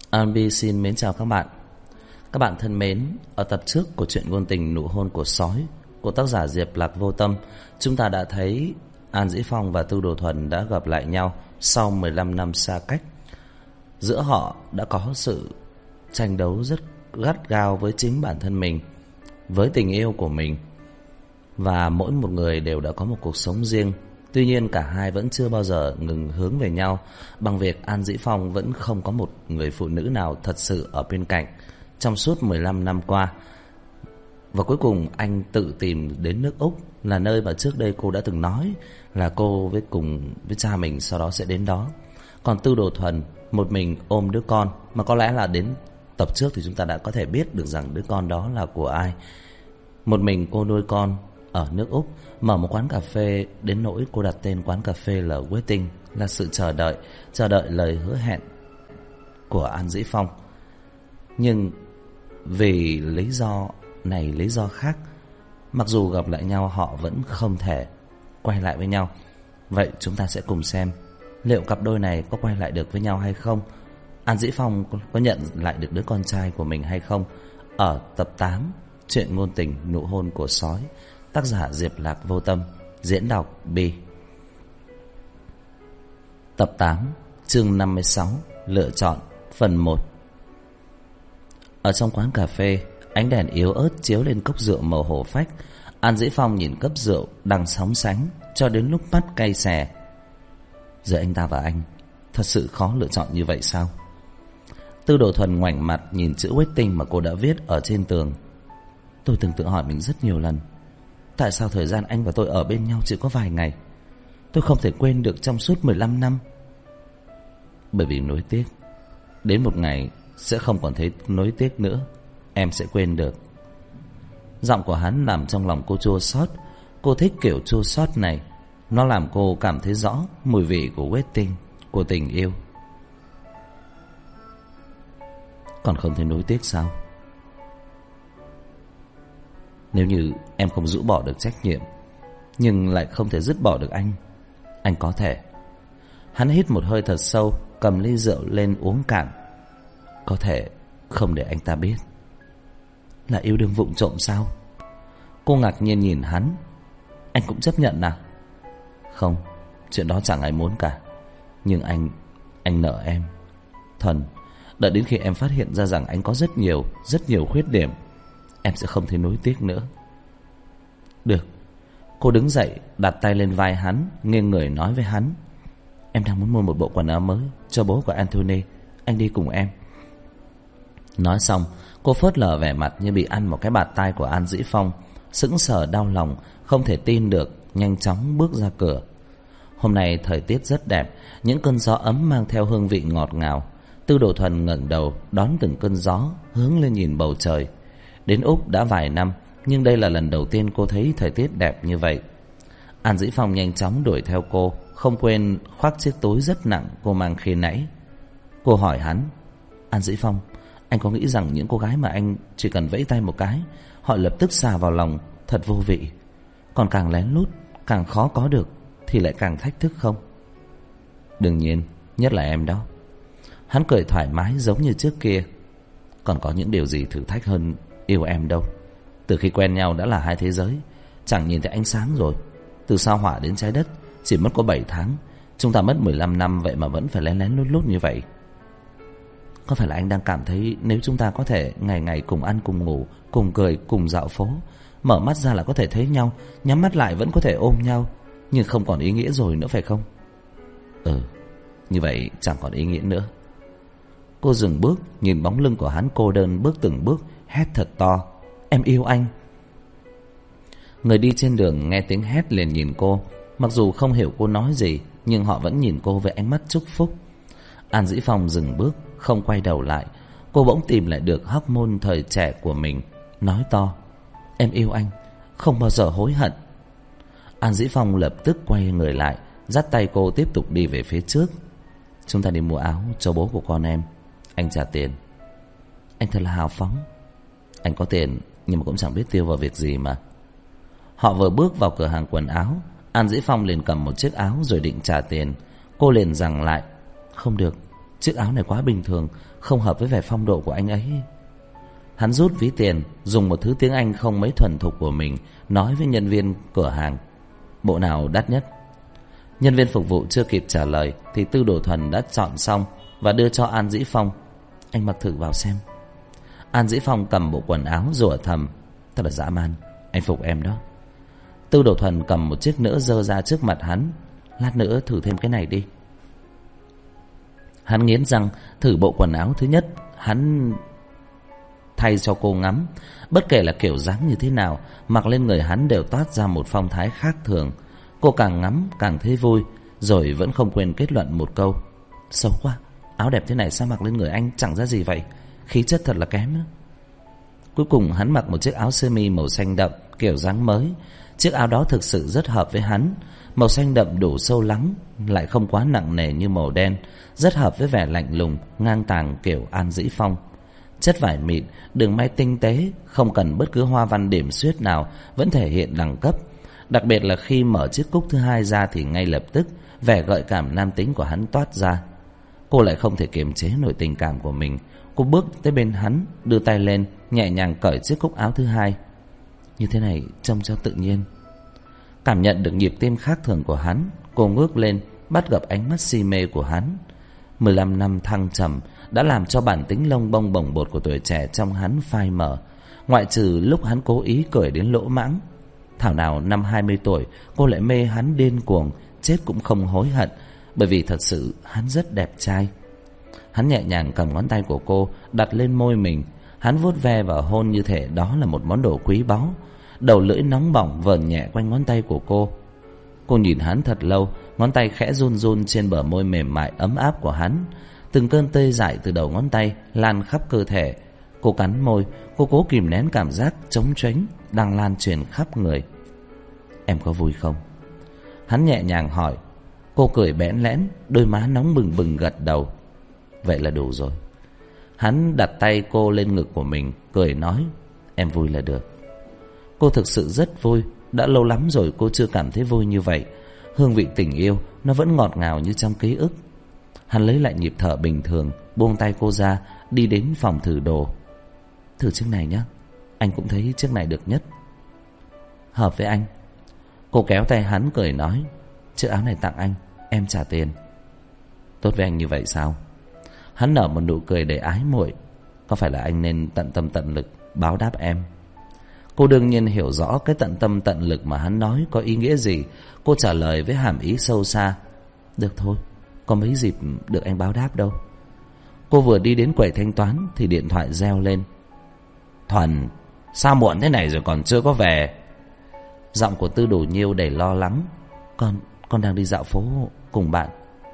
RB xin mến chào các bạn. Các bạn thân mến, ở tập trước của truyện ngôn tình Nụ hôn của sói của tác giả Diệp Lạc Vô Tâm, chúng ta đã thấy An Dĩ Phong và Tư Đồ Thuần đã gặp lại nhau sau 15 năm xa cách. Giữa họ đã có sự tranh đấu rất gắt gao với chính bản thân mình, với tình yêu của mình. Và mỗi một người đều đã có một cuộc sống riêng. Tuy nhiên cả hai vẫn chưa bao giờ ngừng hướng về nhau, bằng việc An Dĩ Phong vẫn không có một người phụ nữ nào thật sự ở bên cạnh trong suốt 15 năm qua. Và cuối cùng anh tự tìm đến nước Úc, là nơi mà trước đây cô đã từng nói là cô cùng với cha mình sau đó sẽ đến đó. Còn Tư Đồ Thuần một mình ôm đứa con, mà có lẽ là đến tập trước thì chúng ta đã có thể biết được rằng đứa con đó là của ai. Một mình cô nuôi con ở nước Úc, mở một quán cà phê đến nỗi cô đặt tên quán cà phê là Waiting, là sự chờ đợi lời hứa hẹn của An Dĩ Phong. Nhưng vì lý do này lý do khác, mặc dù gặp lại nhau họ vẫn không thể quay lại với nhau. Vậy chúng ta sẽ cùng xem liệu cặp đôi này có quay lại được với nhau hay không, An Dĩ Phong có nhận lại được đứa con trai của mình hay không, ở tập 8 truyện ngôn tình Nụ hôn của sói, tác giả Diệp Lạc Vô Tâm, diễn đọc Bi. Tập 8, chương 56, lựa chọn, phần 1. Ở trong quán cà phê, ánh đèn yếu ớt chiếu lên cốc rượu màu hổ phách. An Dĩ Phong nhìn cốc rượu đang sóng sánh cho đến lúc mắt cay xè. Giữa anh ta và anh thật sự khó lựa chọn như vậy sao? Tư Đồ Thuần ngoảnh mặt nhìn chữ Waiting mà cô đã viết ở trên tường. Tôi từng tự hỏi mình rất nhiều lần, tại sao thời gian anh và tôi ở bên nhau chỉ có vài ngày, tôi không thể quên được trong suốt 15 năm. Bởi vì nuối tiếc, đến một ngày sẽ không còn thấy nuối tiếc nữa, em sẽ quên được. Giọng của hắn làm trong lòng cô chua xót. Cô thích kiểu chua xót này, nó làm cô cảm thấy rõ mùi vị của Waiting, của tình yêu. Còn không thấy nuối tiếc sao? Nếu như em không rũ bỏ được trách nhiệm, nhưng lại không thể dứt bỏ được anh có thể. Hắn hít một hơi thật sâu, cầm ly rượu lên uống cạn. Có thể không để anh ta biết. Là yêu đương vụng trộm sao? Cô ngạc nhiên nhìn hắn. Anh cũng chấp nhận à? Không, chuyện đó chẳng ai muốn cả. Nhưng anh nợ em. Thuần, đợi đến khi em phát hiện ra rằng anh có rất nhiều khuyết điểm, em sẽ không thấy nuối tiếc nữa. Được. Cô đứng dậy, đặt tay lên vai hắn, nghiêng người nói với hắn. Em đang muốn mua một bộ quần áo mới cho bố của Anthony, anh đi cùng em. Nói xong, cô phớt lờ vẻ mặt như bị ăn một cái bạt tai của An Dĩ Phong, sững sờ đau lòng, không thể tin được, nhanh chóng bước ra cửa. Hôm nay thời tiết rất đẹp, những cơn gió ấm mang theo hương vị ngọt ngào. Tư Đồ Thuần ngẩng đầu đón từng cơn gió, hướng lên nhìn bầu trời. Đến Úc đã vài năm, nhưng đây là lần đầu tiên cô thấy thời tiết đẹp như vậy. An Dĩ Phong nhanh chóng đuổi theo cô, không quên khoác chiếc túi rất nặng cô mang khi nãy. Cô hỏi hắn, An Dĩ Phong, anh có nghĩ rằng những cô gái mà anh chỉ cần vẫy tay một cái, họ lập tức xà vào lòng, thật vô vị, còn càng lén lút, càng khó có được thì lại càng thách thức không? Đương nhiên, nhất là em đó. Hắn cười thoải mái giống như trước kia. Còn có những điều gì thử thách hơn yêu em đâu. Từ khi quen nhau đã là hai thế giới, chẳng nhìn thấy ánh sáng rồi. Từ sao Hỏa đến trái đất chỉ mất có 7 tháng, chúng ta mất 15 năm, vậy mà vẫn phải lén lén lút lút như vậy. Có phải là anh đang cảm thấy nếu chúng ta có thể ngày ngày cùng ăn cùng ngủ, cùng cười, cùng dạo phố, mở mắt ra là có thể thấy nhau, nhắm mắt lại vẫn có thể ôm nhau, nhưng không còn ý nghĩa rồi nữa phải không? Như vậy chẳng còn ý nghĩa nữa. Cô dừng bước, nhìn bóng lưng của hắn cô đơn bước từng bước, hét thật to, em yêu anh. Người đi trên đường nghe tiếng hét liền nhìn cô. Mặc dù không hiểu cô nói gì, nhưng họ vẫn nhìn cô với ánh mắt chúc phúc. An Dĩ Phong dừng bước, không quay đầu lại. Cô bỗng tìm lại được hormone thời trẻ của mình, nói to, em yêu anh, không bao giờ hối hận. An Dĩ Phong lập tức quay người lại, dắt tay cô tiếp tục đi về phía trước. Chúng ta đi mua áo cho bố của con em, anh trả tiền. Anh thật là hào phóng. Anh có tiền nhưng mà cũng chẳng biết tiêu vào việc gì mà. Họ vừa bước vào cửa hàng quần áo, An Dĩ Phong liền cầm một chiếc áo rồi định trả tiền. Cô liền giằng lại, không được, Chiếc áo này quá bình thường, không hợp với vẻ phong độ của anh ấy. Hắn rút ví tiền, dùng một thứ tiếng Anh không mấy thuần thục của mình nói với nhân viên cửa hàng: bộ nào đắt nhất? Nhân viên phục vụ chưa kịp trả lời thì Tư Đồ Thuần đã chọn xong và đưa cho An Dĩ Phong. Anh mặc thử vào xem. An Dĩ Phong cầm bộ quần áo rủa thầm: thật là dã man, anh phục em đó. Tư Đồ Thuần cầm một chiếc nữa giơ ra trước mặt hắn: lát nữa thử thêm cái này đi. Hắn nghiến răng thử bộ quần áo thứ nhất hắn thay cho cô ngắm. Bất kể là kiểu dáng như thế nào, mặc lên người hắn đều toát ra một phong thái khác thường. Cô càng ngắm càng thấy vui, rồi vẫn không quên kết luận một câu: xấu quá, áo đẹp thế này sao mặc lên người anh chẳng ra gì vậy, khí chất thật là kém. Cuối cùng hắn mặc một chiếc áo sơ mi màu xanh đậm, kiểu dáng mới. Chiếc áo đó thực sự rất hợp với hắn. Màu xanh đậm đủ sâu lắng, lại không quá nặng nề như màu đen, rất hợp với vẻ lạnh lùng, ngang tàng kiểu An Dĩ Phong. Chất vải mịn, đường may tinh tế, không cần bất cứ hoa văn điểm xuyết nào, vẫn thể hiện đẳng cấp. Đặc biệt là khi mở chiếc cúc thứ hai ra thì ngay lập tức vẻ gợi cảm nam tính của hắn toát ra. Cô lại không thể kiềm chế nổi tình cảm của mình. Cô bước tới bên hắn, đưa tay lên, nhẹ nhàng cởi chiếc cúc áo thứ hai. Như thế này trông cho tự nhiên. Cảm nhận được nhịp tim khác thường của hắn, cô ngước lên, bắt gặp ánh mắt si mê của hắn. 15 năm thăng trầm đã làm cho bản tính lông bông bồng bột của tuổi trẻ trong hắn phai mờ, ngoại trừ lúc hắn cố ý cười đến lỗ mãng. Thảo nào năm 20 tuổi cô lại mê hắn điên cuồng, chết cũng không hối hận, bởi vì thật sự hắn rất đẹp trai. Hắn nhẹ nhàng cầm ngón tay của cô đặt lên môi mình. Hắn vuốt ve và hôn như thể đó là một món đồ quý báu. Đầu lưỡi nóng bỏng vờn nhẹ quanh ngón tay của cô. Cô nhìn hắn thật lâu, ngón tay khẽ run run trên bờ môi mềm mại ấm áp của hắn. Từng cơn tê dại từ đầu ngón tay lan khắp cơ thể. Cô cắn môi, cô cố kìm nén cảm giác trống tránh đang lan truyền khắp người. Em có vui không? Hắn nhẹ nhàng hỏi. Cô cười bẽn lẽn, đôi má nóng bừng bừng gật đầu. Vậy là đủ rồi. Hắn đặt tay cô lên ngực của mình, cười nói: em vui là được. Cô thực sự rất vui. Đã lâu lắm rồi cô chưa cảm thấy vui như vậy. Hương vị tình yêu nó vẫn ngọt ngào như trong ký ức. Hắn lấy lại nhịp thở bình thường, buông tay cô ra, đi đến phòng thử đồ. Thử chiếc này nhé, anh cũng thấy chiếc này được nhất, hợp với anh. Cô kéo tay hắn cười nói: chiếc áo này tặng anh, em trả tiền. Tốt với anh như vậy sao? Hắn nở một nụ cười đầy ái muội. Có phải là anh nên tận tâm tận lực báo đáp em? Cô đương nhiên hiểu rõ cái tận tâm tận lực mà hắn nói có ý nghĩa gì. Cô trả lời với hàm ý sâu xa: được thôi, có mấy dịp được anh báo đáp đâu. Cô vừa đi đến quầy thanh toán thì điện thoại reo lên. Thuần, sao muộn thế này rồi còn chưa có về? Giọng của Tư Đồ Nhiêu đầy lo lắng. Con đang đi dạo phố cùng bạn.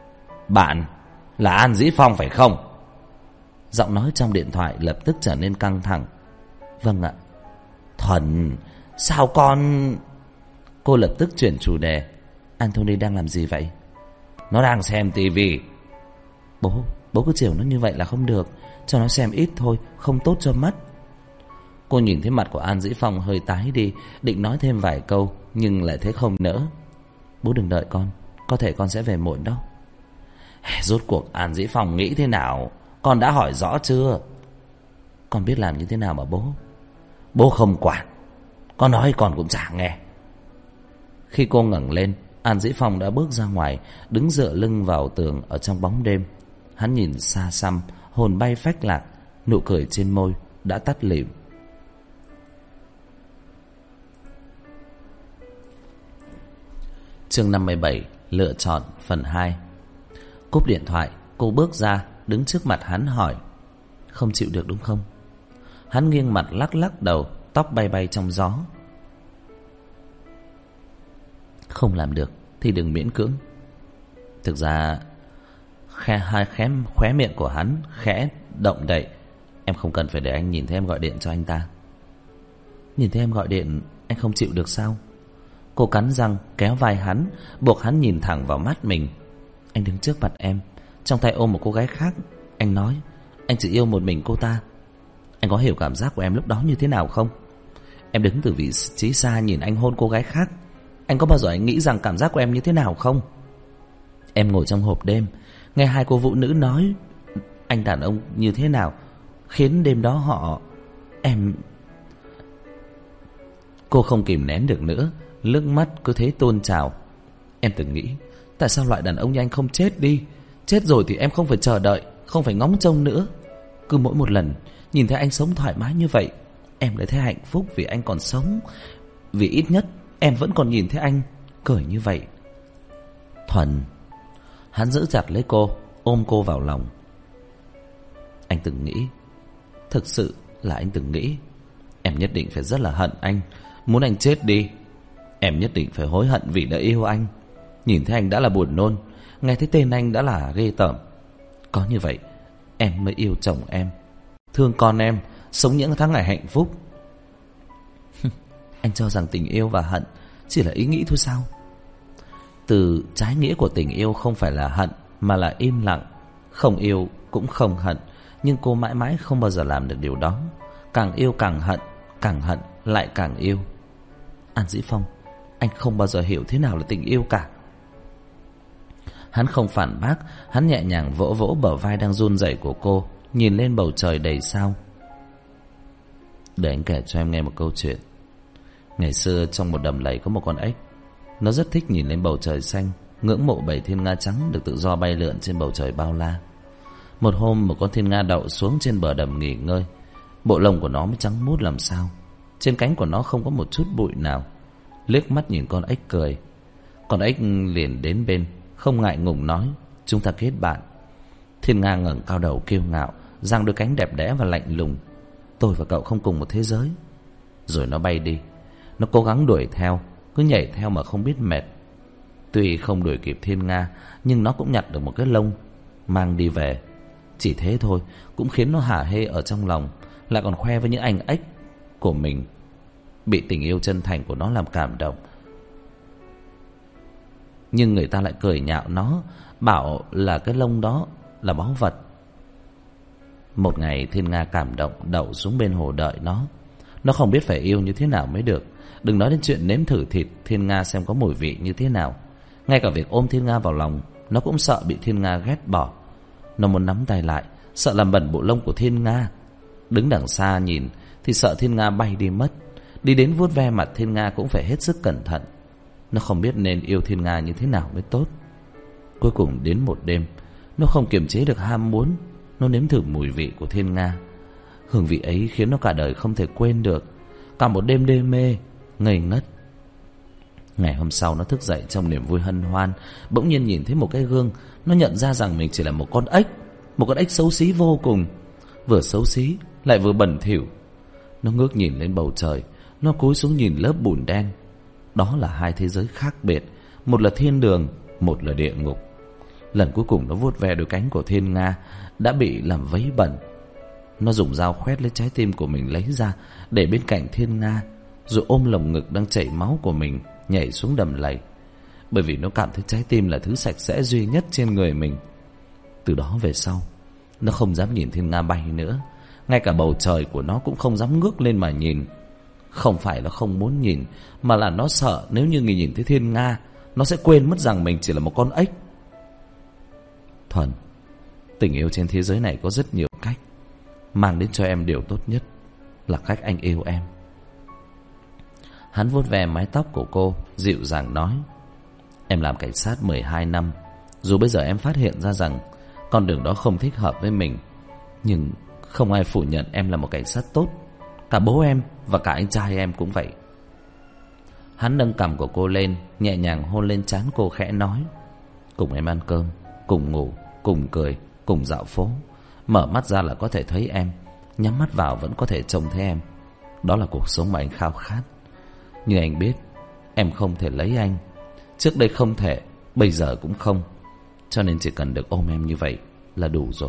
Bạn là An Dĩ Phong phải không? Giọng nói trong điện thoại lập tức trở nên căng thẳng. Vâng ạ. Thuần, sao con... Cô lập tức chuyển chủ đề. Anthony đang làm gì vậy? Nó đang xem tivi. Bố cứ chiều nó như vậy là không được. Cho nó xem ít thôi, không tốt cho mắt. Cô nhìn thấy mặt của An Dĩ Phong hơi tái đi, định nói thêm vài câu nhưng lại thấy không nỡ. Bố đừng đợi con, có thể con sẽ về muộn đâu. Rốt cuộc An Dĩ Phong nghĩ thế nào? Con đã hỏi rõ chưa? Con biết làm như thế nào mà bố? Bố không quản. Con nói con cũng chả nghe. Khi cô ngẩng lên, An Dĩ Phong đã bước ra ngoài, đứng dựa lưng vào tường ở trong bóng đêm. Hắn nhìn xa xăm, hồn bay phách lạc, nụ cười trên môi đã tắt lịm. Chương 57, lựa chọn phần 2. Cúp điện thoại, cô bước ra, đứng trước mặt hắn hỏi: không chịu được đúng không? Hắn nghiêng mặt lắc lắc đầu, tóc bay bay trong gió. Không làm được thì đừng miễn cưỡng. Thực ra khóe miệng của hắn khẽ động đậy. Em không cần phải để anh nhìn thấy em gọi điện cho anh ta. Nhìn thấy em gọi điện anh không chịu được sao? Cô cắn răng kéo vai hắn, buộc hắn nhìn thẳng vào mắt mình. Anh đứng trước mặt em, trong tay ôm một cô gái khác. Anh nói anh chỉ yêu một mình cô ta. Anh có hiểu cảm giác của em lúc đó như thế nào không? Em đứng từ vị trí xa nhìn anh hôn cô gái khác. Anh có bao giờ anh nghĩ rằng cảm giác của em như thế nào không? Em ngồi trong hộp đêm, nghe hai cô phụ nữ nói anh đàn ông như thế nào khiến đêm đó họ... Em... Cô không kìm nén được nữa, nước mắt cứ thế tuôn trào. Em từng nghĩ, tại sao loại đàn ông như anh không chết đi? Chết rồi thì em không phải chờ đợi, không phải ngóng trông nữa. Cứ mỗi một lần nhìn thấy anh sống thoải mái như vậy, em lại thấy hạnh phúc vì anh còn sống. Vì ít nhất em vẫn còn nhìn thấy anh cười như vậy. Thuần. Hắn giữ chặt lấy cô, ôm cô vào lòng. Anh từng nghĩ, thực sự là anh từng nghĩ, em nhất định phải rất là hận anh, muốn anh chết đi. Em nhất định phải hối hận vì đã yêu anh. Nhìn thấy anh đã là buồn nôn, nghe thấy tên anh đã là ghê tởm. Có như vậy em mới yêu chồng em, thương con em, sống những tháng ngày hạnh phúc. Anh cho rằng tình yêu và hận chỉ là ý nghĩ thôi sao? Từ trái nghĩa của tình yêu không phải là hận, mà là im lặng. Không yêu cũng không hận. Nhưng cô mãi mãi không bao giờ làm được điều đó. Càng yêu càng hận lại càng yêu. An Dĩ Phong, anh không bao giờ hiểu thế nào là tình yêu cả. Hắn không phản bác, hắn nhẹ nhàng vỗ vỗ bờ vai đang run rẩy của cô, nhìn lên bầu trời đầy sao. Để anh kể cho em nghe một câu chuyện. Ngày xưa trong một đầm lầy có một con ếch. Nó rất thích nhìn lên bầu trời xanh, ngưỡng mộ bầy thiên nga trắng được tự do bay lượn trên bầu trời bao la. Một hôm, một con thiên nga đậu xuống trên bờ đầm nghỉ ngơi. Bộ lông của nó mới trắng muốt làm sao. Trên cánh của nó không có một chút bụi nào. Liếc mắt nhìn con ếch cười. Con ếch liền đến bên, không ngại ngùng nói, chúng ta kết bạn. Thiên nga ngẩng cao đầu kiêu ngạo, giang đôi cánh đẹp đẽ và lạnh lùng. Tôi và cậu không cùng một thế giới. Rồi nó bay đi. Nó cố gắng đuổi theo, cứ nhảy theo mà không biết mệt. Tuy không đuổi kịp thiên nga, nhưng nó cũng nhặt được một cái lông, mang đi về. Chỉ thế thôi cũng khiến nó hả hê ở trong lòng, lại còn khoe với những anh ếch của mình. Bị tình yêu chân thành của nó làm cảm động, nhưng người ta lại cười nhạo nó, bảo là cái lông đó là báu vật. Một ngày thiên nga cảm động đậu xuống bên hồ đợi nó. Nó không biết phải yêu như thế nào mới được. Đừng nói đến chuyện nếm thử thịt thiên nga xem có mùi vị như thế nào. Ngay cả việc ôm thiên nga vào lòng, nó cũng sợ bị thiên nga ghét bỏ. Nó muốn nắm tay lại, sợ làm bẩn bộ lông của thiên nga. Đứng đằng xa nhìn thì sợ thiên nga bay đi mất. Đi đến vuốt ve mặt thiên nga cũng phải hết sức cẩn thận. Nó không biết nên yêu thiên nga như thế nào mới tốt. Cuối cùng đến một đêm, nó không kiềm chế được ham muốn. Nó nếm thử mùi vị của thiên nga. Hương vị ấy khiến nó cả đời không thể quên được. Cả một đêm đê mê, ngây ngất. Ngày hôm sau nó thức dậy trong niềm vui hân hoan. Bỗng nhiên nhìn thấy một cái gương. Nó nhận ra rằng mình chỉ là một con ếch. Một con ếch xấu xí vô cùng. Vừa xấu xí lại vừa bẩn thỉu. Nó ngước nhìn lên bầu trời. Nó cúi xuống nhìn lớp bùn đen. Đó là hai thế giới khác biệt. Một là thiên đường, một là địa ngục. Lần cuối cùng nó vuốt ve đôi cánh của thiên nga đã bị làm vấy bẩn. Nó dùng dao khoét lấy trái tim của mình lấy ra, để bên cạnh thiên nga, rồi ôm lồng ngực đang chảy máu của mình nhảy xuống đầm lầy. Bởi vì nó cảm thấy trái tim là thứ sạch sẽ duy nhất trên người mình. Từ đó về sau, nó không dám nhìn thiên nga bay nữa. Ngay cả bầu trời của nó cũng không dám ngước lên mà nhìn. Không phải là không muốn nhìn, mà là nó sợ nếu như nhìn thấy thiên nga, nó sẽ quên mất rằng mình chỉ là một con ếch. Thuần, tình yêu trên thế giới này có rất nhiều cách. Mang đến cho em điều tốt nhất là cách anh yêu em. Hắn vuốt ve mái tóc của cô, dịu dàng nói, em làm cảnh sát 12 năm. Dù bây giờ em phát hiện ra rằng con đường đó không thích hợp với mình, nhưng không ai phủ nhận em là một cảnh sát tốt. Cả bố em và cả anh trai em cũng vậy. Hắn nâng cằm của cô lên, nhẹ nhàng hôn lên trán cô, khẽ nói, cùng em ăn cơm, cùng ngủ, cùng cười, cùng dạo phố. Mở mắt ra là có thể thấy em, nhắm mắt vào vẫn có thể trông thấy em. Đó là cuộc sống mà anh khao khát. Nhưng anh biết em không thể lấy anh. Trước đây không thể, bây giờ cũng không. Cho nên chỉ cần được ôm em như vậy là đủ rồi.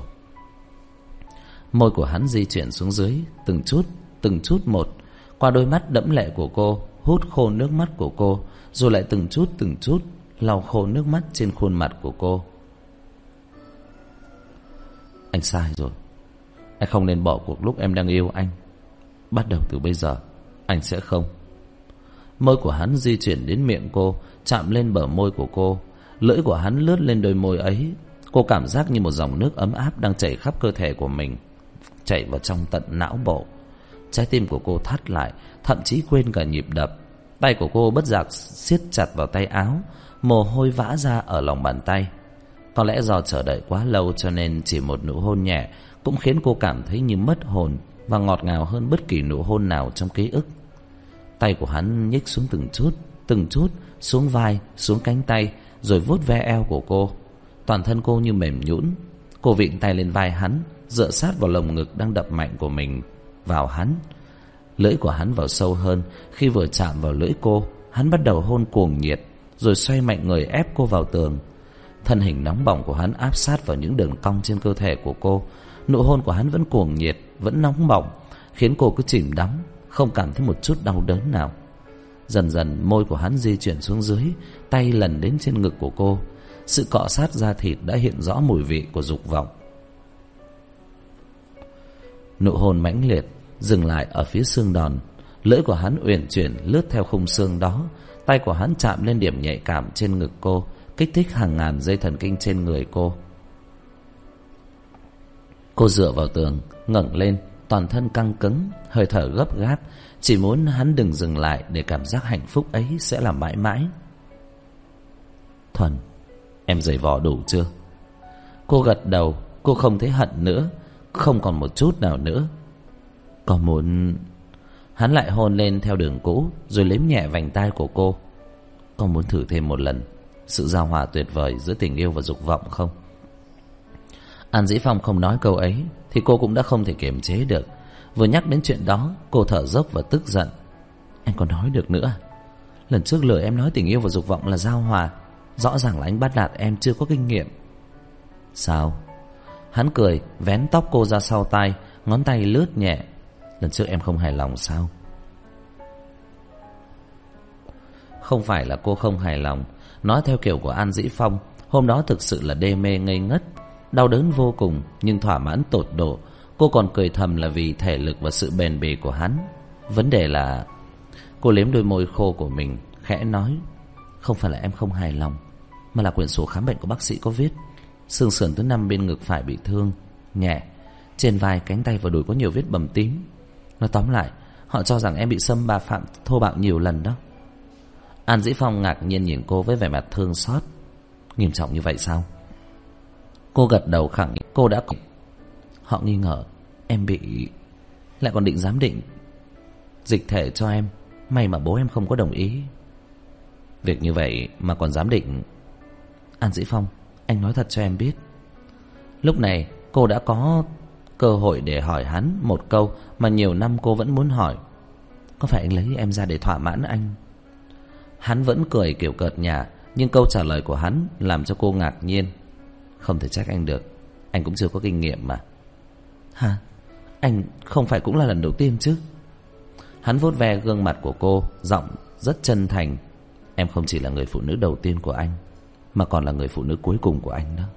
Môi của hắn di chuyển xuống dưới, từng chút một, qua đôi mắt đẫm lệ của cô, hút khô nước mắt của cô, rồi lại từng chút lau khô nước mắt trên khuôn mặt của cô. Anh sai rồi. Anh không nên bỏ cuộc lúc em đang yêu anh. Bắt đầu từ bây giờ anh sẽ không. Môi của hắn di chuyển đến miệng cô, chạm lên bờ môi của cô. Lưỡi của hắn lướt lên đôi môi ấy. Cô cảm giác như một dòng nước ấm áp đang chảy khắp cơ thể của mình, chảy vào trong tận não bộ. Trái tim của cô thắt lại, thậm chí quên cả nhịp đập. Tay của cô bất giác siết chặt vào tay áo, mồ hôi vã ra ở lòng bàn tay. Có lẽ do chờ đợi quá lâu cho nên chỉ một nụ hôn nhẹ cũng khiến cô cảm thấy như mất hồn và ngọt ngào hơn bất kỳ nụ hôn nào trong ký ức. Tay của hắn nhích xuống từng chút, xuống vai, xuống cánh tay, rồi vuốt ve eo của cô. Toàn thân cô như mềm nhũn. Cô vịn tay lên vai hắn, dựa sát vào lồng ngực đang đập mạnh của mình vào hắn. Lưỡi của hắn vào sâu hơn. Khi vừa chạm vào lưỡi cô, hắn bắt đầu hôn cuồng nhiệt, rồi xoay mạnh người ép cô vào tường. Thân hình nóng bỏng của hắn áp sát vào những đường cong trên cơ thể của cô. Nụ hôn của hắn vẫn cuồng nhiệt, vẫn nóng bỏng, khiến cô cứ chìm đắm, không cảm thấy một chút đau đớn nào. Dần dần môi của hắn di chuyển xuống dưới, tay lần đến trên ngực của cô. Sự cọ sát da thịt đã hiện rõ mùi vị của dục vọng. Nụ hôn mãnh liệt dừng lại ở phía xương đòn. Lưỡi của hắn uyển chuyển lướt theo khung xương đó. Tay của hắn chạm lên điểm nhạy cảm trên ngực cô, kích thích hàng ngàn dây thần kinh trên người cô. Cô dựa vào tường, ngẩng lên, toàn thân căng cứng, hơi thở gấp gáp, chỉ muốn hắn đừng dừng lại để cảm giác hạnh phúc ấy sẽ là mãi mãi. Thuần, em giày vò đủ chưa? Cô gật đầu. Cô không thấy hận nữa, không còn một chút nào nữa. Có muốn... Hắn lại hôn lên theo đường cũ, rồi liếm nhẹ vành tai của cô. Có muốn thử thêm một lần sự giao hòa tuyệt vời giữa tình yêu và dục vọng không? An Dĩ Phong không nói câu ấy thì cô cũng đã không thể kiềm chế được. Vừa nhắc đến chuyện đó, cô thở dốc và tức giận. Anh còn nói được nữa? Lần trước lời em nói tình yêu và dục vọng là giao hòa. Rõ ràng là anh bắt nạt em chưa có kinh nghiệm. Sao? Hắn cười, vén tóc cô ra sau tai, ngón tay lướt nhẹ. Lần trước em không hài lòng sao? Không phải là cô không hài lòng. Nói theo kiểu của An Dĩ Phong, hôm đó thực sự là đê mê ngây ngất, đau đớn vô cùng, nhưng thỏa mãn tột độ. Cô còn cười thầm là vì thể lực và sự bền bỉ của hắn. Vấn đề là... Cô liếm đôi môi khô của mình, khẽ nói, không phải là em không hài lòng, mà là quyển sổ khám bệnh của bác sĩ có viết xương sườn thứ 5 bên ngực phải bị thương nhẹ, trên vai, cánh tay và đùi có nhiều vết bầm tím. Nói tóm lại, họ cho rằng em bị xâm phạm thô bạo nhiều lần đó. An Dĩ Phong ngạc nhiên nhìn cô với vẻ mặt thương xót. Nghiêm trọng như vậy sao? Cô gật đầu khẳng định cô đã... Họ nghi ngờ em bị... lại còn định giám định dịch thể cho em. May mà bố em không có đồng ý. Việc như vậy mà còn giám định? An Dĩ Phong, anh nói thật cho em biết. Lúc này cô đã có cơ hội để hỏi hắn một câu mà nhiều năm cô vẫn muốn hỏi. Có phải anh lấy em ra để thỏa mãn anh? Hắn vẫn cười kiểu cợt nhả, nhưng câu trả lời của hắn làm cho cô ngạc nhiên. Không thể trách anh được, anh cũng chưa có kinh nghiệm mà. Hả? Anh không phải cũng là lần đầu tiên chứ? Hắn vuốt ve gương mặt của cô, giọng rất chân thành. Em không chỉ là người phụ nữ đầu tiên của anh, mà còn là người phụ nữ cuối cùng của anh đó.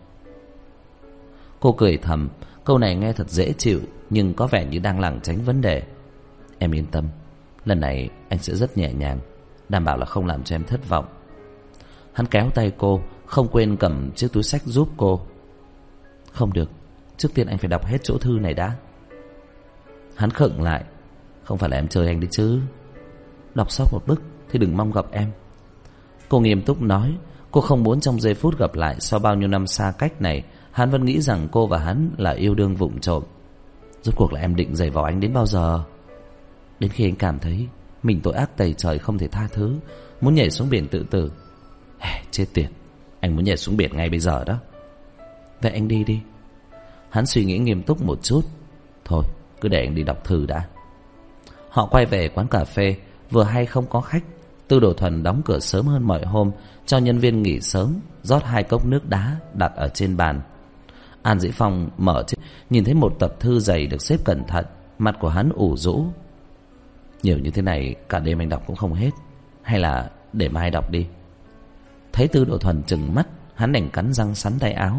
Cô cười thầm. Câu này nghe thật dễ chịu, nhưng có vẻ như đang lảng tránh vấn đề. Em yên tâm, lần này anh sẽ rất nhẹ nhàng, đảm bảo là không làm cho em thất vọng. Hắn kéo tay cô, không quên cầm chiếc túi xách giúp cô. Không được, trước tiên anh phải đọc hết chỗ thư này đã. Hắn khựng lại. Không phải là em chơi anh đấy chứ? Đọc xong một bức thì đừng mong gặp em. Cô nghiêm túc nói. Cô không muốn trong giây phút gặp lại sau bao nhiêu năm xa cách này, hắn vẫn nghĩ rằng cô và hắn là yêu đương vụng trộm. Rốt cuộc là em định giày vò anh đến bao giờ? Đến khi anh cảm thấy mình tội ác tày trời không thể tha thứ, muốn nhảy xuống biển tự tử. Chết tiệt, anh muốn nhảy xuống biển ngay bây giờ đó. Vậy anh đi đi. Hắn suy nghĩ nghiêm túc một chút. Thôi, cứ để anh đi đọc thư đã. Họ quay về quán cà phê. Vừa hay không có khách, Tư Đồ Thuần đóng cửa sớm hơn mọi hôm, cho nhân viên nghỉ sớm, rót 2 cốc nước đá đặt ở trên bàn. An Dĩ Phong mở nhìn thấy một tập thư dày được xếp cẩn thận. Mặt của hắn ủ rũ. Nhiều như thế này cả đêm anh đọc cũng không hết, hay là để mai đọc đi. Thấy Tư Đồ Thuần trừng mắt, hắn đành cắn răng sắn tay áo.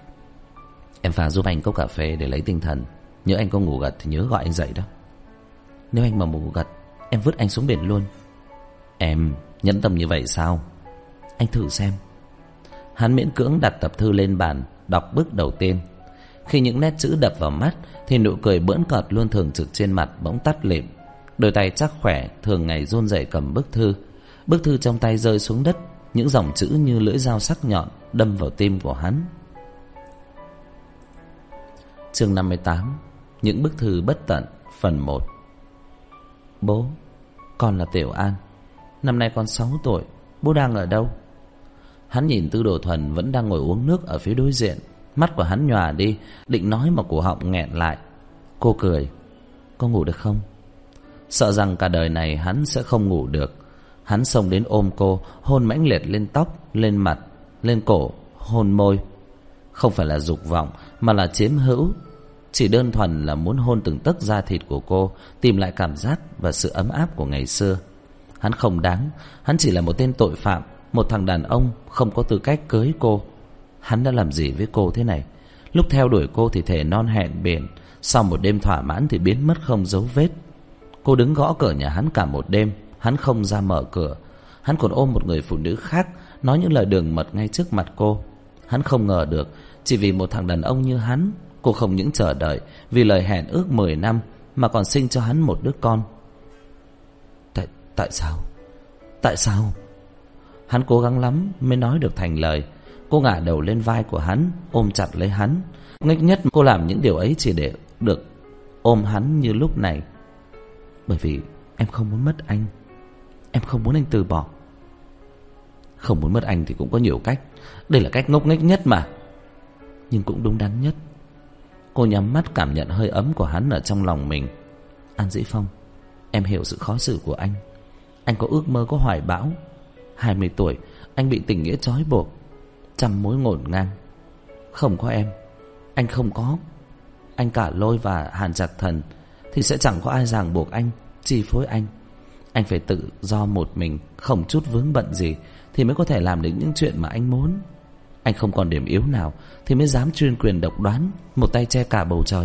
Em pha giúp anh cốc cà phê để lấy tinh thần. Nhớ anh có ngủ gật thì nhớ gọi anh dậy đó. Nếu anh mà ngủ gật, em vứt anh xuống biển luôn. Em nhẫn tâm như vậy sao? Anh thử xem. Hắn miễn cưỡng đặt tập thư lên bàn, đọc bức đầu tiên. Khi những nét chữ đập vào mắt thì nụ cười bỡn cợt luôn thường trực trên mặt bỗng tắt lịm. Đôi tay chắc khỏe thường ngày run rẩy cầm bức thư. Bức thư trong tay rơi xuống đất, những dòng chữ như lưỡi dao sắc nhọn đâm vào tim của hắn. Chương 58. Những bức thư bất tận. Phần 1. Bố, con là Tiểu An. Năm nay con 6 tuổi. Bố đang ở đâu? Hắn nhìn Tư Đồ Thuần vẫn đang ngồi uống nước ở phía đối diện. Mắt của hắn nhòa đi, định nói mà cổ họng nghẹn lại. Cô cười. Con ngủ được không? Sợ rằng cả đời này hắn sẽ không ngủ được, hắn xông đến ôm cô, hôn mãnh liệt lên tóc, lên mặt, lên cổ, hôn môi. Không phải là dục vọng mà là chiếm hữu. Chỉ đơn thuần là muốn hôn từng tấc da thịt của cô, tìm lại cảm giác và sự ấm áp của ngày xưa. Hắn không đáng, hắn chỉ là một tên tội phạm, một thằng đàn ông không có tư cách cưới cô. Hắn đã làm gì với cô thế này? Lúc theo đuổi cô thì thề non hẹn biển, sau một đêm thỏa mãn thì biến mất không dấu vết. Cô đứng gõ cửa nhà hắn cả một đêm, hắn không ra mở cửa. Hắn còn ôm một người phụ nữ khác, nói những lời đường mật ngay trước mặt cô. Hắn không ngờ được, chỉ vì một thằng đàn ông như hắn, cô không những chờ đợi vì lời hẹn ước 10 năm mà còn sinh cho hắn một đứa con. Tại sao? Tại sao? Hắn cố gắng lắm mới nói được thành lời. Cô ngả đầu lên vai của hắn, ôm chặt lấy hắn. Nghịch nhất cô làm những điều ấy chỉ để được ôm hắn như lúc này. Bởi vì em không muốn mất anh. Em không muốn anh từ bỏ. Không muốn mất anh thì cũng có nhiều cách. Đây là cách ngốc nghếch nhất mà, nhưng cũng đúng đắn nhất. Cô nhắm mắt cảm nhận hơi ấm của hắn ở trong lòng mình. An Dĩ Phong, em hiểu sự khó xử của anh. Anh có ước mơ, có hoài bão. 20 tuổi anh bị tình nghĩa trói buộc, trăm mối ngổn ngang. Không có em, anh không có anh Cả Lôi và Hàn Trạc Thần thì sẽ chẳng có ai ràng buộc anh, chi phối anh. Anh phải tự do một mình, không chút vướng bận gì thì mới có thể làm được những chuyện mà anh muốn. Anh không còn điểm yếu nào thì mới dám chuyên quyền độc đoán, một tay che cả bầu trời.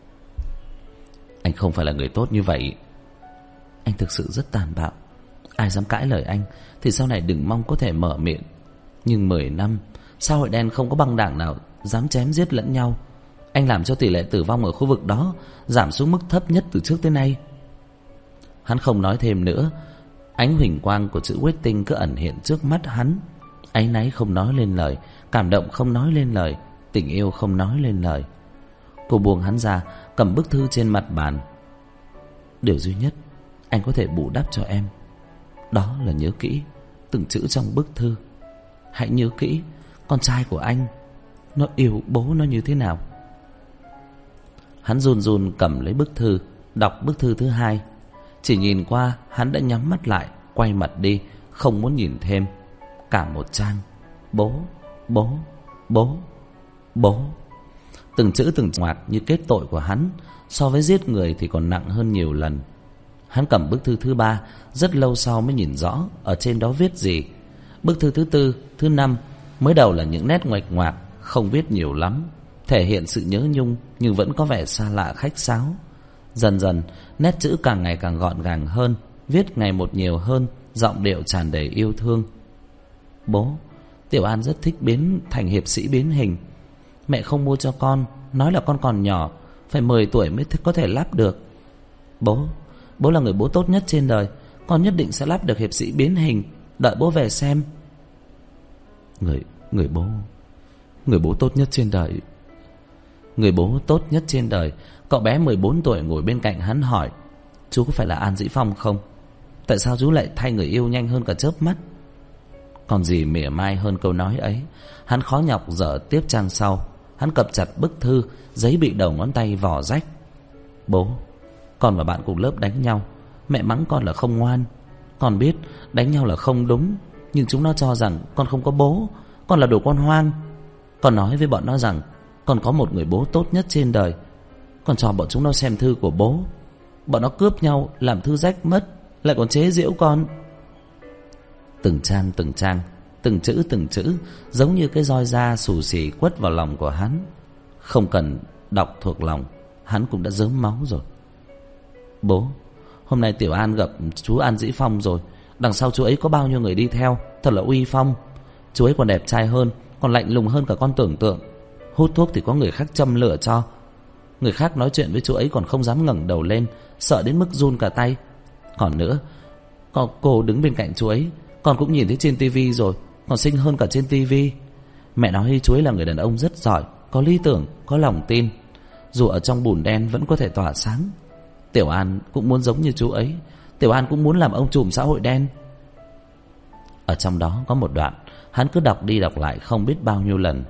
Anh không phải là người tốt như vậy. Anh thực sự rất tàn bạo. Ai dám cãi lời anh thì sau này đừng mong có thể mở miệng. Nhưng 10 năm, xã hội đen không có băng đảng nào dám chém giết lẫn nhau. Anh làm cho tỷ lệ tử vong ở khu vực đó giảm xuống mức thấp nhất từ trước tới nay. Hắn không nói thêm nữa. Ánh huỳnh quang của chữ huyết tinh cứ ẩn hiện trước mắt hắn. Áy náy không nói lên lời, cảm động không nói lên lời, tình yêu không nói lên lời. Cô buông hắn ra, cầm bức thư trên mặt bàn. Điều duy nhất anh có thể bù đắp cho em, đó là nhớ kỹ từng chữ trong bức thư. Hãy nhớ kỹ con trai của anh, nó yêu bố nó như thế nào. Hắn run run cầm lấy bức thư, đọc bức thư thứ hai. Chỉ nhìn qua hắn đã nhắm mắt lại, quay mặt đi, không muốn nhìn thêm. Cả một trang bố, bố, bố, bố. Từng chữ từng ngoạc như kết tội của hắn, so với giết người thì còn nặng hơn nhiều lần. Hắn cầm bức thư thứ ba, rất lâu sau mới nhìn rõ ở trên đó viết gì. Bức thư thứ tư, thứ năm, mới đầu là những nét ngoạch ngoạc, không viết nhiều lắm, thể hiện sự nhớ nhung nhưng vẫn có vẻ xa lạ khách sáo. Dần dần nét chữ càng ngày càng gọn gàng hơn, viết ngày một nhiều hơn, giọng điệu tràn đầy yêu thương. Bố, Tiểu An rất thích biến thành hiệp sĩ biến hình. Mẹ không mua cho con, nói là con còn nhỏ, phải 10 tuổi mới có thể lắp được. Bố là người bố tốt nhất trên đời, con nhất định sẽ lắp được hiệp sĩ biến hình. Đợi bố về xem. Người bố tốt nhất trên đời. Người bố tốt nhất trên đời. Cậu bé 14 tuổi ngồi bên cạnh hắn hỏi, chú có phải là An Dĩ Phong không? Tại sao chú lại thay người yêu nhanh hơn cả chớp mắt? Còn gì mỉa mai hơn câu nói ấy. Hắn khó nhọc dở tiếp trang sau. Hắn cập chặt bức thư, giấy bị đầu ngón tay vỏ rách. Bố, con và bạn cùng lớp đánh nhau. Mẹ mắng con là không ngoan. Con biết đánh nhau là không đúng, nhưng chúng nó cho rằng con không có bố, con là đồ con hoang. Con nói với bọn nó rằng con có một người bố tốt nhất trên đời. Con cho bọn chúng nó xem thư của bố. Bọn nó cướp nhau, làm thư rách mất, lại còn chế giễu con. Từng trang, từng chữ giống như cái roi da xù xì quất vào lòng của hắn. Không cần đọc thuộc lòng, hắn cũng đã rớm máu rồi. Bố, hôm nay Tiểu An gặp chú An Dĩ Phong rồi. Đằng sau chú ấy có bao nhiêu người đi theo, thật là uy phong. Chú ấy còn đẹp trai hơn, còn lạnh lùng hơn cả con tưởng tượng. hút thuốc thì có người khác châm lửa cho. Người khác nói chuyện với chú ấy còn không dám ngẩng đầu lên, sợ đến mức run cả tay. Còn nữa, cô đứng bên cạnh chú ấy, con cũng nhìn thấy trên tivi rồi, còn xinh hơn cả trên tivi. Mẹ nói chú ấy là người đàn ông rất giỏi, có lý tưởng, có lòng tin. Dù ở trong bùn đen vẫn có thể tỏa sáng. Tiểu An cũng muốn giống như chú ấy. Tiểu An cũng muốn làm ông trùm xã hội đen. Ở trong đó có một đoạn hắn cứ đọc đi đọc lại không biết bao nhiêu lần.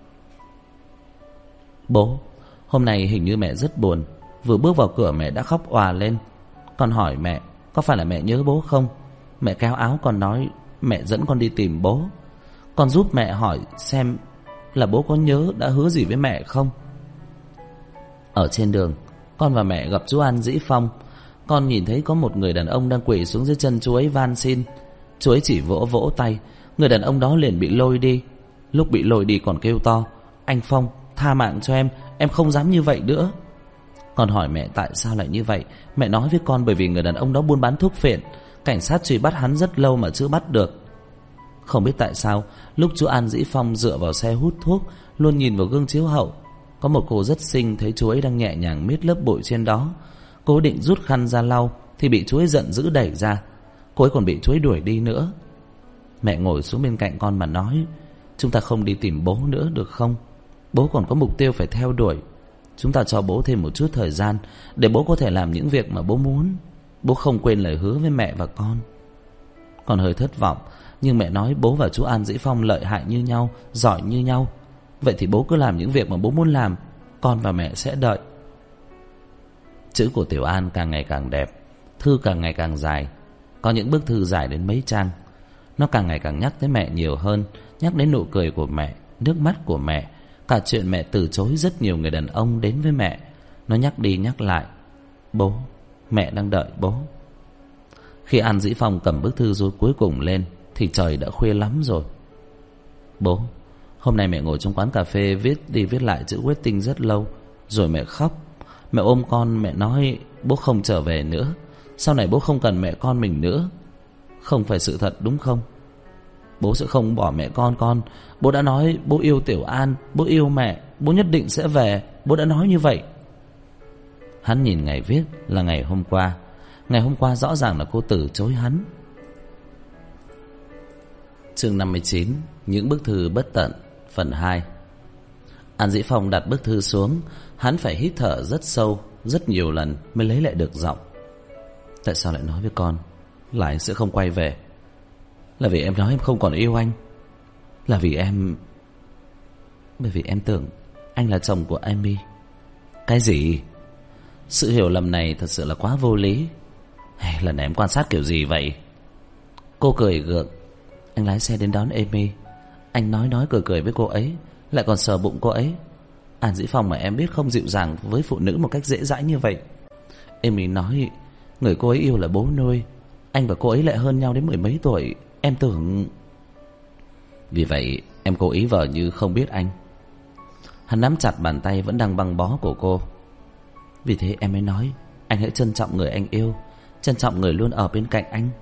Bố, hôm nay hình như mẹ rất buồn. Vừa bước vào cửa mẹ đã khóc òa lên. Con hỏi mẹ, có phải là mẹ nhớ bố không? Mẹ kéo áo con nói mẹ dẫn con đi tìm bố. Con giúp mẹ hỏi xem là bố có nhớ đã hứa gì với mẹ không. Ở trên đường, con và mẹ gặp chú An Dĩ Phong. Con nhìn thấy có một người đàn ông đang quỳ xuống dưới chân chú ấy van xin. Chú ấy chỉ vỗ vỗ tay, người đàn ông đó liền bị lôi đi. Lúc bị lôi đi còn kêu to, anh Phong, tha mạng cho em không dám như vậy nữa. Con hỏi mẹ tại sao lại như vậy. Mẹ nói với con bởi vì người đàn ông đó buôn bán thuốc phiện. Cảnh sát truy bắt hắn rất lâu mà chưa bắt được. Không biết tại sao lúc chú An Dĩ Phong dựa vào xe hút thuốc, luôn nhìn vào gương chiếu hậu. Có một cô rất xinh thấy chú ấy đang nhẹ nhàng miết lớp bụi trên đó. Cô định rút khăn ra lau thì bị chú ấy giận dữ đẩy ra. Cô ấy còn bị chú ấy đuổi đi nữa. Mẹ ngồi xuống bên cạnh con mà nói, chúng ta không đi tìm bố nữa được không? Bố còn có mục tiêu phải theo đuổi. Chúng ta cho bố thêm một chút thời gian để bố có thể làm những việc mà bố muốn. Bố không quên lời hứa với mẹ và con. Con hơi thất vọng, nhưng mẹ nói bố và chú An Dĩ Phong lợi hại như nhau, giỏi như nhau. Vậy thì bố cứ làm những việc mà bố muốn làm, con và mẹ sẽ đợi. Chữ của Tiểu An càng ngày càng đẹp, thư càng ngày càng dài. Có những bức thư dài đến mấy trang. Nó càng ngày càng nhắc tới mẹ nhiều hơn, nhắc đến nụ cười của mẹ, nước mắt của mẹ, cả chuyện mẹ từ chối rất nhiều người đàn ông đến với mẹ. Nó nhắc đi nhắc lại, bố, mẹ đang đợi bố. Khi An Dĩ Phong cầm bức thư rồi cuối cùng lên thì trời đã khuya lắm rồi. Bố, hôm nay mẹ ngồi trong quán cà phê viết đi viết lại chữ waiting rất lâu. Rồi mẹ khóc. Mẹ ôm con, mẹ nói bố không trở về nữa. Sau này bố không cần mẹ con mình nữa. Không phải sự thật đúng không? Bố sẽ không bỏ mẹ con. Bố đã nói bố yêu Tiểu An, bố yêu mẹ, bố nhất định sẽ về. Bố đã nói như vậy. Hắn nhìn ngày viết là ngày hôm qua. Ngày hôm qua rõ ràng là cô từ chối hắn. Chương 59, những bức thư bất tận, phần 2. An Dĩ Phong đặt bức thư xuống. Hắn phải hít thở rất sâu, rất nhiều lần mới lấy lại được giọng. Tại sao lại nói với con là anh sẽ không quay về? Là vì em nói em không còn yêu anh. Là vì em... Bởi vì em tưởng anh là chồng của Amy. Cái gì? Sự hiểu lầm này thật sự là quá vô lý. Lần này em quan sát kiểu gì vậy? Cô cười gượng. Anh lái xe đến đón Amy. Anh nói cười với cô ấy, lại còn sờ bụng cô ấy. An Dĩ Phong mà em biết không dịu dàng với phụ nữ một cách dễ dãi như vậy. Amy nói người cô ấy yêu là bố nuôi. Anh và cô ấy lại hơn nhau đến 10 mấy tuổi. Em tưởng... Vì vậy em cố ý vờ như không biết anh. Hắn nắm chặt bàn tay vẫn đang băng bó của cô. Vì thế em mới nói anh hãy trân trọng người anh yêu, trân trọng người luôn ở bên cạnh anh.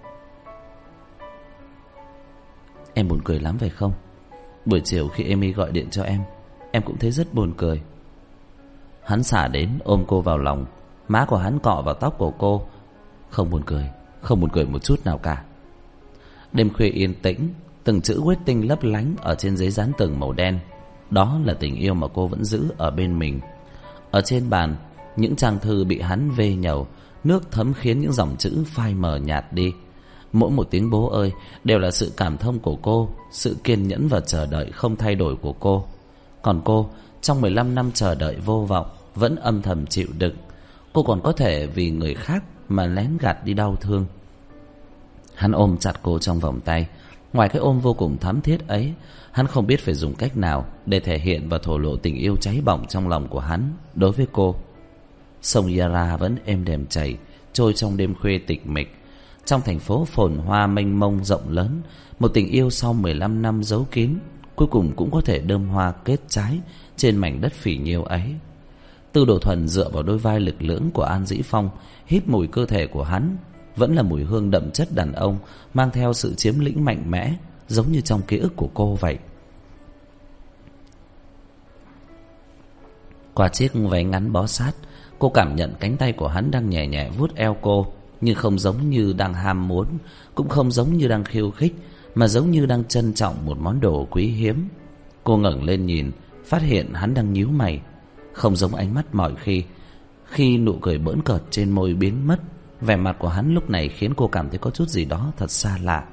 Em buồn cười lắm phải không? Buổi chiều khi Amy gọi điện cho em cũng thấy rất buồn cười. Hắn xả đến ôm cô vào lòng. Má của hắn cọ vào tóc của cô. Không buồn cười một chút nào cả. Đêm khuya yên tĩnh, từng chữ waiting lấp lánh ở trên giấy dán tường màu đen. Đó là tình yêu mà cô vẫn giữ ở bên mình. Ở trên bàn, những trang thư bị hắn vê nhầu, nước thấm khiến những dòng chữ phai mờ nhạt đi. Mỗi một tiếng bố ơi đều là sự cảm thông của cô, sự kiên nhẫn và chờ đợi không thay đổi của cô. Còn cô, trong 15 năm chờ đợi vô vọng, vẫn âm thầm chịu đựng. Cô còn có thể vì người khác mà lén gạt đi đau thương. Hắn ôm chặt cô trong vòng tay. Ngoài cái ôm vô cùng thắm thiết ấy, hắn không biết phải dùng cách nào để thể hiện và thổ lộ tình yêu cháy bỏng trong lòng của hắn đối với cô. Sông Yara vẫn êm đềm chảy, trôi trong đêm khuya tịch mịch. Trong thành phố phồn hoa mênh mông rộng lớn, một tình yêu sau 15 năm giấu kín cuối cùng cũng có thể đơm hoa kết trái trên mảnh đất phỉ nhiêu ấy. Tư Đồ Thuần dựa vào đôi vai lực lưỡng của An Dĩ Phong, hít mùi cơ thể của hắn, vẫn là mùi hương đậm chất đàn ông, mang theo sự chiếm lĩnh mạnh mẽ, giống như trong ký ức của cô vậy. Qua chiếc váy ngắn bó sát, cô cảm nhận cánh tay của hắn đang nhẹ nhẹ vuốt eo cô, nhưng không giống như đang ham muốn, cũng không giống như đang khiêu khích, mà giống như đang trân trọng một món đồ quý hiếm. Cô ngẩng lên nhìn, phát hiện hắn đang nhíu mày. Không giống ánh mắt mọi khi nụ cười bỡn cợt trên môi biến mất, vẻ mặt của hắn lúc này khiến cô cảm thấy có chút gì đó thật xa lạ.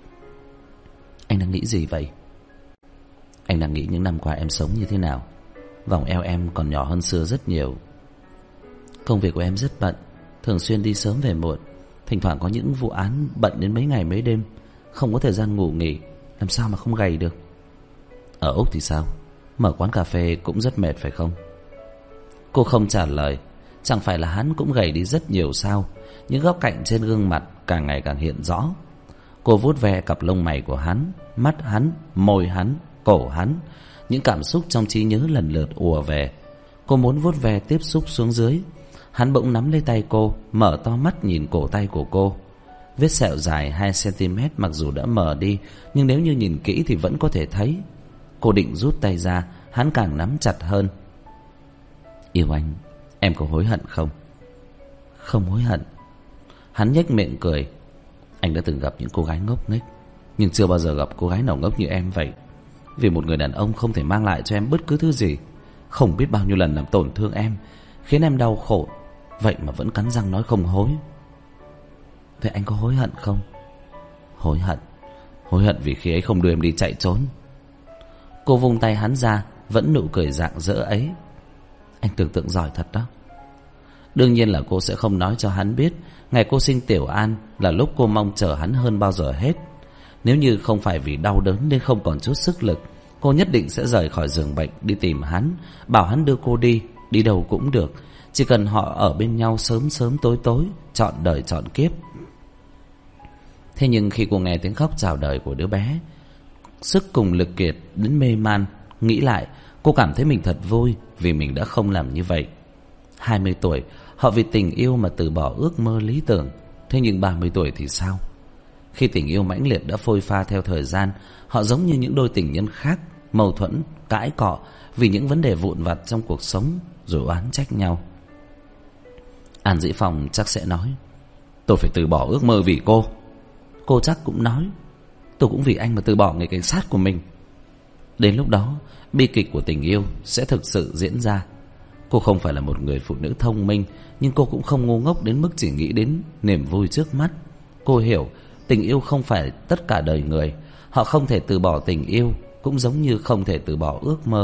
Anh đang nghĩ gì vậy? Anh đang nghĩ những năm qua em sống như thế nào. Vòng eo em còn nhỏ hơn xưa rất nhiều. Công việc của em rất bận, thường xuyên đi sớm về muộn, thỉnh thoảng có những vụ án bận đến mấy ngày mấy đêm, không có thời gian ngủ nghỉ, làm sao mà không gầy được. Ở Úc thì sao? Mở quán cà phê cũng rất mệt phải không? Cô không trả lời. Chẳng phải là hắn cũng gầy đi rất nhiều sao? Những góc cạnh trên gương mặt càng ngày càng hiện rõ. Cô vuốt ve cặp lông mày của hắn, mắt hắn, môi hắn, cổ hắn. Những cảm xúc trong trí nhớ lần lượt ùa về. Cô muốn vuốt ve tiếp xúc xuống dưới. Hắn bỗng nắm lấy tay cô, mở to mắt nhìn cổ tay của cô. Vết sẹo dài 2 cm mặc dù đã mờ đi, nhưng nếu như nhìn kỹ thì vẫn có thể thấy. Cô định rút tay ra, hắn càng nắm chặt hơn. Yêu anh, em có hối hận không? Không hối hận. Hắn nhếch miệng cười. Anh đã từng gặp những cô gái ngốc nghếch, nhưng chưa bao giờ gặp cô gái nào ngốc như em vậy. Vì một người đàn ông không thể mang lại cho em bất cứ thứ gì, không biết bao nhiêu lần làm tổn thương em, khiến em đau khổ, vậy mà vẫn cắn răng nói không hối. Vậy anh có hối hận không? Hối hận. Hối hận vì khi ấy không đưa em đi chạy trốn. Cô vung tay hắn ra, vẫn nụ cười rạng rỡ ấy. Anh tưởng tượng giỏi thật đó. Đương nhiên là cô sẽ không nói cho hắn biết ngày cô sinh Tiểu An là lúc cô mong chờ hắn hơn bao giờ hết. Nếu như không phải vì đau đớn nên không còn chút sức lực, cô nhất định sẽ rời khỏi giường bệnh đi tìm hắn, bảo hắn đưa cô đi đâu cũng được, chỉ cần họ ở bên nhau sớm sớm tối tối, trọn đời trọn kiếp. Thế nhưng khi cô nghe tiếng khóc chào đời của đứa bé, sức cùng lực kiệt đến mê man, nghĩ lại, cô cảm thấy mình thật vui vì mình đã không làm như vậy. 20 tuổi, họ vì tình yêu mà từ bỏ ước mơ lý tưởng. Thế nhưng 30 tuổi thì sao? Khi tình yêu mãnh liệt đã phôi pha theo thời gian, họ giống như những đôi tình nhân khác, mâu thuẫn, cãi cọ vì những vấn đề vụn vặt trong cuộc sống, rồi oán trách nhau. An Dĩ Phong chắc sẽ nói, tôi phải từ bỏ ước mơ vì cô. Cô chắc cũng nói, tôi cũng vì anh mà từ bỏ nghề cảnh sát của mình. Đến lúc đó, bi kịch của tình yêu sẽ thực sự diễn ra. Cô không phải là một người phụ nữ thông minh, nhưng cô cũng không ngu ngốc đến mức chỉ nghĩ đến niềm vui trước mắt. Cô hiểu tình yêu không phải tất cả đời người. Họ không thể từ bỏ tình yêu, cũng giống như không thể từ bỏ ước mơ.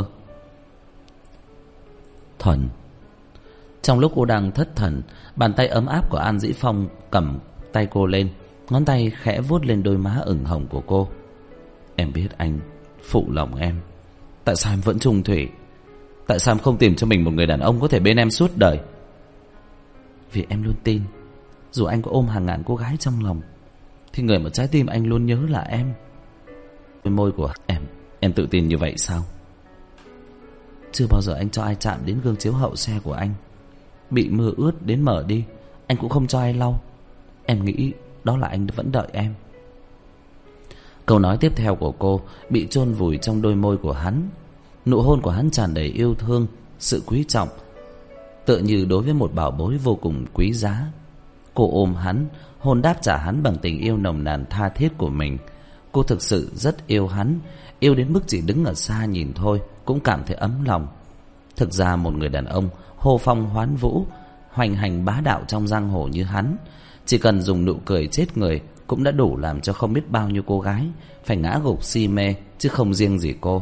Thuần. Trong lúc cô đang thất thần, bàn tay ấm áp của An Dĩ Phong cầm tay cô lên, ngón tay khẽ vuốt lên đôi má ửng hồng của cô. Em biết anh phụ lòng em. Tại sao em vẫn trung thủy? Tại sao em không tìm cho mình một người đàn ông có thể bên em suốt đời? Vì em luôn tin, dù anh có ôm hàng ngàn cô gái trong lòng, thì người mà trái tim anh luôn nhớ là em. Đôi môi của em tự tin như vậy sao? Chưa bao giờ anh cho ai chạm đến gương chiếu hậu xe của anh. Bị mưa ướt đến mở đi, anh cũng không cho ai lau. Em nghĩ đó là anh vẫn đợi em. Câu nói tiếp theo của cô bị chôn vùi trong đôi môi của hắn. Nụ hôn của hắn tràn đầy yêu thương, sự quý trọng, tựa như đối với một bảo bối vô cùng quý giá. Cô ôm hắn, hôn đáp trả hắn bằng tình yêu nồng nàn tha thiết của mình. Cô thực sự rất yêu hắn, yêu đến mức chỉ đứng ở xa nhìn thôi cũng cảm thấy ấm lòng. Thực ra một người đàn ông hô phong hoán vũ, hoành hành bá đạo trong giang hồ như hắn, chỉ cần dùng nụ cười chết người cũng đã đủ làm cho không biết bao nhiêu cô gái phải ngã gục si mê, chứ không riêng gì cô.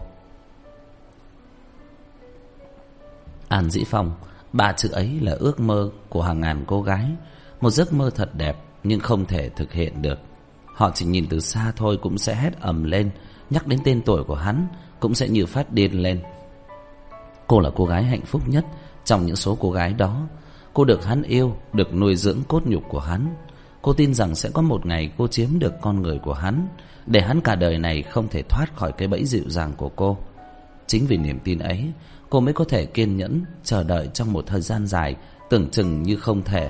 An Dĩ Phong, 3 chữ ấy là ước mơ của hàng ngàn cô gái. Một giấc mơ thật đẹp nhưng không thể thực hiện được. Họ chỉ nhìn từ xa thôi cũng sẽ hét ầm lên, nhắc đến tên tuổi của hắn cũng sẽ như phát điên lên. Cô là cô gái hạnh phúc nhất trong những số cô gái đó. Cô được hắn yêu, được nuôi dưỡng cốt nhục của hắn. Cô tin rằng sẽ có một ngày cô chiếm được con người của hắn, để hắn cả đời này không thể thoát khỏi cái bẫy dịu dàng của cô. Chính vì niềm tin ấy, cô mới có thể kiên nhẫn chờ đợi trong một thời gian dài, tưởng chừng như không thể.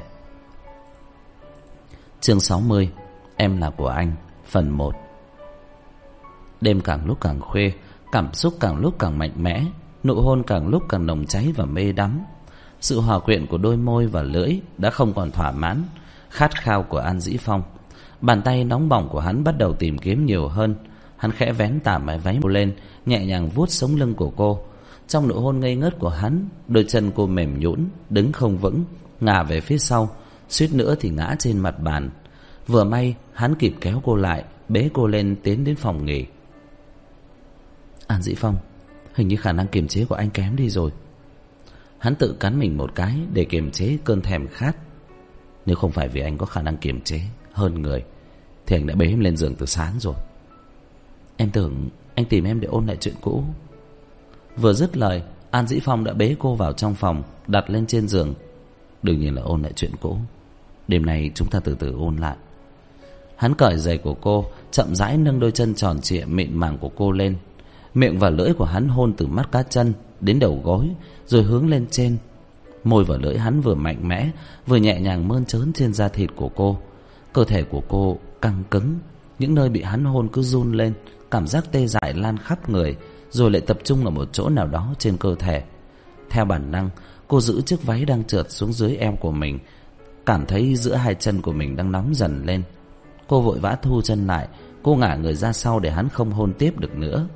Chương 60. Em là của anh. Phần 1. Đêm càng lúc càng khuya, cảm xúc càng lúc càng mạnh mẽ. Nụ hôn càng lúc càng nồng cháy và mê đắm. Sự hòa quyện của đôi môi và lưỡi đã không còn thỏa mãn khát khao của An Dĩ Phong. Bàn tay nóng bỏng của hắn bắt đầu tìm kiếm nhiều hơn. Hắn khẽ vén tà mái váy cô lên, nhẹ nhàng vuốt sống lưng của cô. Trong nụ hôn ngây ngất của hắn, đôi chân cô mềm nhũn, đứng không vững, ngả về phía sau, suýt nữa thì ngã trên mặt bàn. Vừa may hắn kịp kéo cô lại, bế cô lên tiến đến phòng nghỉ. An Dĩ Phong, hình như khả năng kiềm chế của anh kém đi rồi. Hắn tự cắn mình một cái để kiềm chế cơn thèm khát. Nếu không phải vì anh có khả năng kiềm chế hơn người thì anh đã bế em lên giường từ sáng rồi. Em tưởng anh tìm em để ôn lại chuyện cũ. Vừa dứt lời, An Dĩ Phong đã bế cô vào trong phòng, đặt lên trên giường. Đương nhiên là ôn lại chuyện cũ. Đêm nay chúng ta từ từ ôn lại. Hắn cởi giày của cô, chậm rãi nâng đôi chân tròn trịa mịn màng của cô lên. Miệng và lưỡi của hắn hôn từ mắt cá chân đến đầu gối, rồi hướng lên trên. Môi và lưỡi hắn vừa mạnh mẽ, vừa nhẹ nhàng mơn trớn trên da thịt của cô. Cơ thể của cô căng cứng, những nơi bị hắn hôn cứ run lên, cảm giác tê dại lan khắp người, rồi lại tập trung ở một chỗ nào đó trên cơ thể. Theo bản năng, cô giữ chiếc váy đang trượt xuống dưới eo của mình, cảm thấy giữa hai chân của mình đang nóng dần lên. Cô vội vã thu chân lại, cô ngả người ra sau để hắn không hôn tiếp được nữa.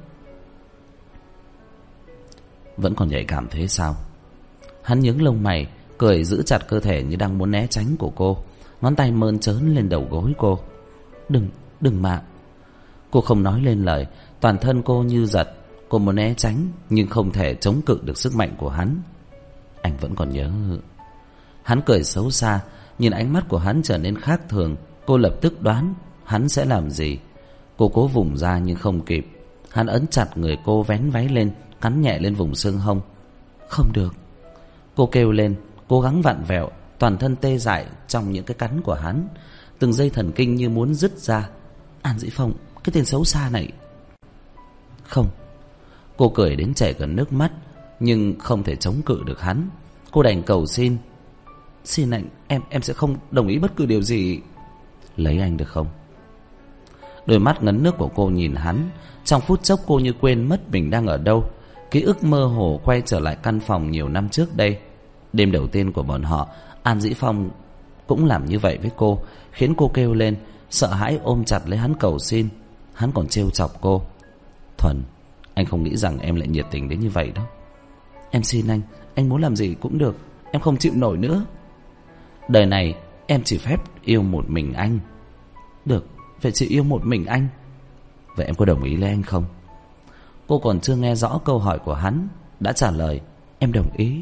Vẫn còn nhạy cảm thế sao? Hắn nhướng lông mày, cười giữ chặt cơ thể như đang muốn né tránh của cô, ngón tay mơn trớn lên đầu gối cô. Đừng mà. Cô không nói lên lời, toàn thân cô như giật. Cô muốn né tránh nhưng không thể chống cự được sức mạnh của hắn. Anh vẫn còn nhớ. Hắn cười xấu xa, nhìn ánh mắt của hắn trở nên khác thường. Cô lập tức đoán hắn sẽ làm gì. Cô cố vùng ra nhưng không kịp. Hắn ấn chặt người cô, vén váy lên, cắn nhẹ lên vùng xương hông. Không được. Cô kêu lên, cố gắng vặn vẹo, toàn thân tê dại trong những cái cắn của hắn. Từng dây thần kinh như muốn dứt ra. An Dĩ Phong, cái tên xấu xa này. Không. Cô cười đến chảy gần nước mắt, nhưng không thể chống cự được hắn. Cô đành cầu xin. Xin anh, em sẽ không đồng ý bất cứ điều gì. Lấy anh được không? Đôi mắt ngấn nước của cô nhìn hắn. Trong phút chốc cô như quên mất mình đang ở đâu. Ký ức mơ hồ quay trở lại căn phòng nhiều năm trước đây. Đêm đầu tiên của bọn họ, An Dĩ Phong cũng làm như vậy với cô, khiến cô kêu lên, sợ hãi ôm chặt lấy hắn cầu xin. Hắn còn trêu chọc cô. Thuần, anh không nghĩ rằng em lại nhiệt tình đến như vậy đâu. Em xin anh muốn làm gì cũng được. Em không chịu nổi nữa. Đời này em chỉ phép yêu một mình anh. Được, vậy chỉ yêu một mình anh. Vậy em có đồng ý lấy anh không? Cô còn chưa nghe rõ câu hỏi của hắn đã trả lời, em đồng ý.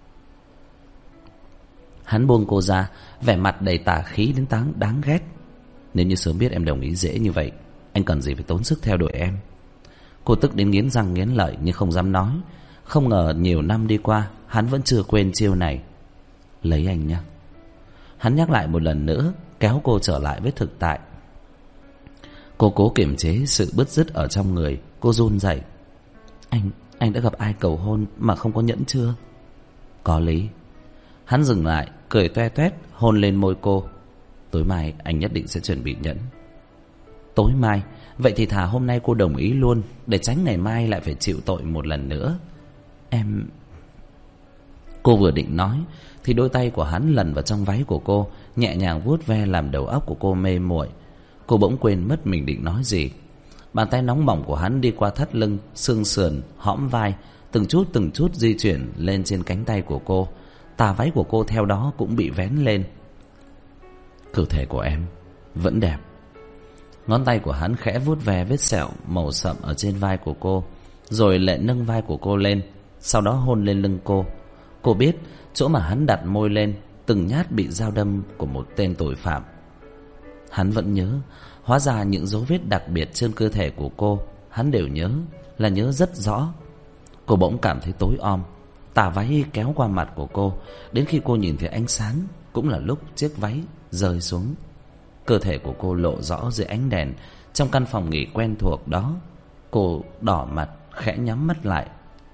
Hắn buông cô ra, vẻ mặt đầy tà khí đến đáng ghét. Nếu như sớm biết em đồng ý dễ như vậy, anh cần gì phải tốn sức theo đuổi em. Cô tức đến nghiến răng nghiến lợi nhưng không dám nói. Không ngờ nhiều năm đi qua, hắn vẫn chưa quên chiêu này. Lấy anh nhé. Hắn nhắc lại một lần nữa, kéo cô trở lại với thực tại. Cô cố kiềm chế sự bứt rứt ở trong người. Cô run rẩy. Anh đã gặp ai cầu hôn mà không có nhẫn chưa? Có lý. Hắn dừng lại, cười toe toét, hôn lên môi cô. Tối mai anh nhất định sẽ chuẩn bị nhẫn. Tối mai? Vậy thì thà hôm nay cô đồng ý luôn, để tránh ngày mai lại phải chịu tội một lần nữa. Em... Cô vừa định nói thì đôi tay của hắn lần vào trong váy của cô, nhẹ nhàng vuốt ve làm đầu óc của cô mê muội. Cô bỗng quên mất mình định nói gì. Bàn tay nóng bỏng của hắn đi qua thắt lưng, xương sườn, hõm vai, từng chút di chuyển lên trên cánh tay của cô. Tà váy của cô theo đó cũng bị vén lên. Cơ thể của em vẫn đẹp. Ngón tay của hắn khẽ vuốt ve vết sẹo màu sậm ở trên vai của cô, rồi lại nâng vai của cô lên, sau đó hôn lên lưng cô. Cô biết chỗ mà hắn đặt môi lên, từng nhát bị dao đâm của một tên tội phạm. Hắn vẫn nhớ. Hóa ra những dấu vết đặc biệt trên cơ thể của cô hắn đều nhớ, là nhớ rất rõ. Cô bỗng cảm thấy tối om. Tà váy kéo qua mặt của cô, đến khi cô nhìn thấy ánh sáng cũng là lúc chiếc váy rơi xuống. Cơ thể của cô lộ rõ dưới ánh đèn trong căn phòng nghỉ quen thuộc đó. Cô đỏ mặt, khẽ nhắm mắt lại.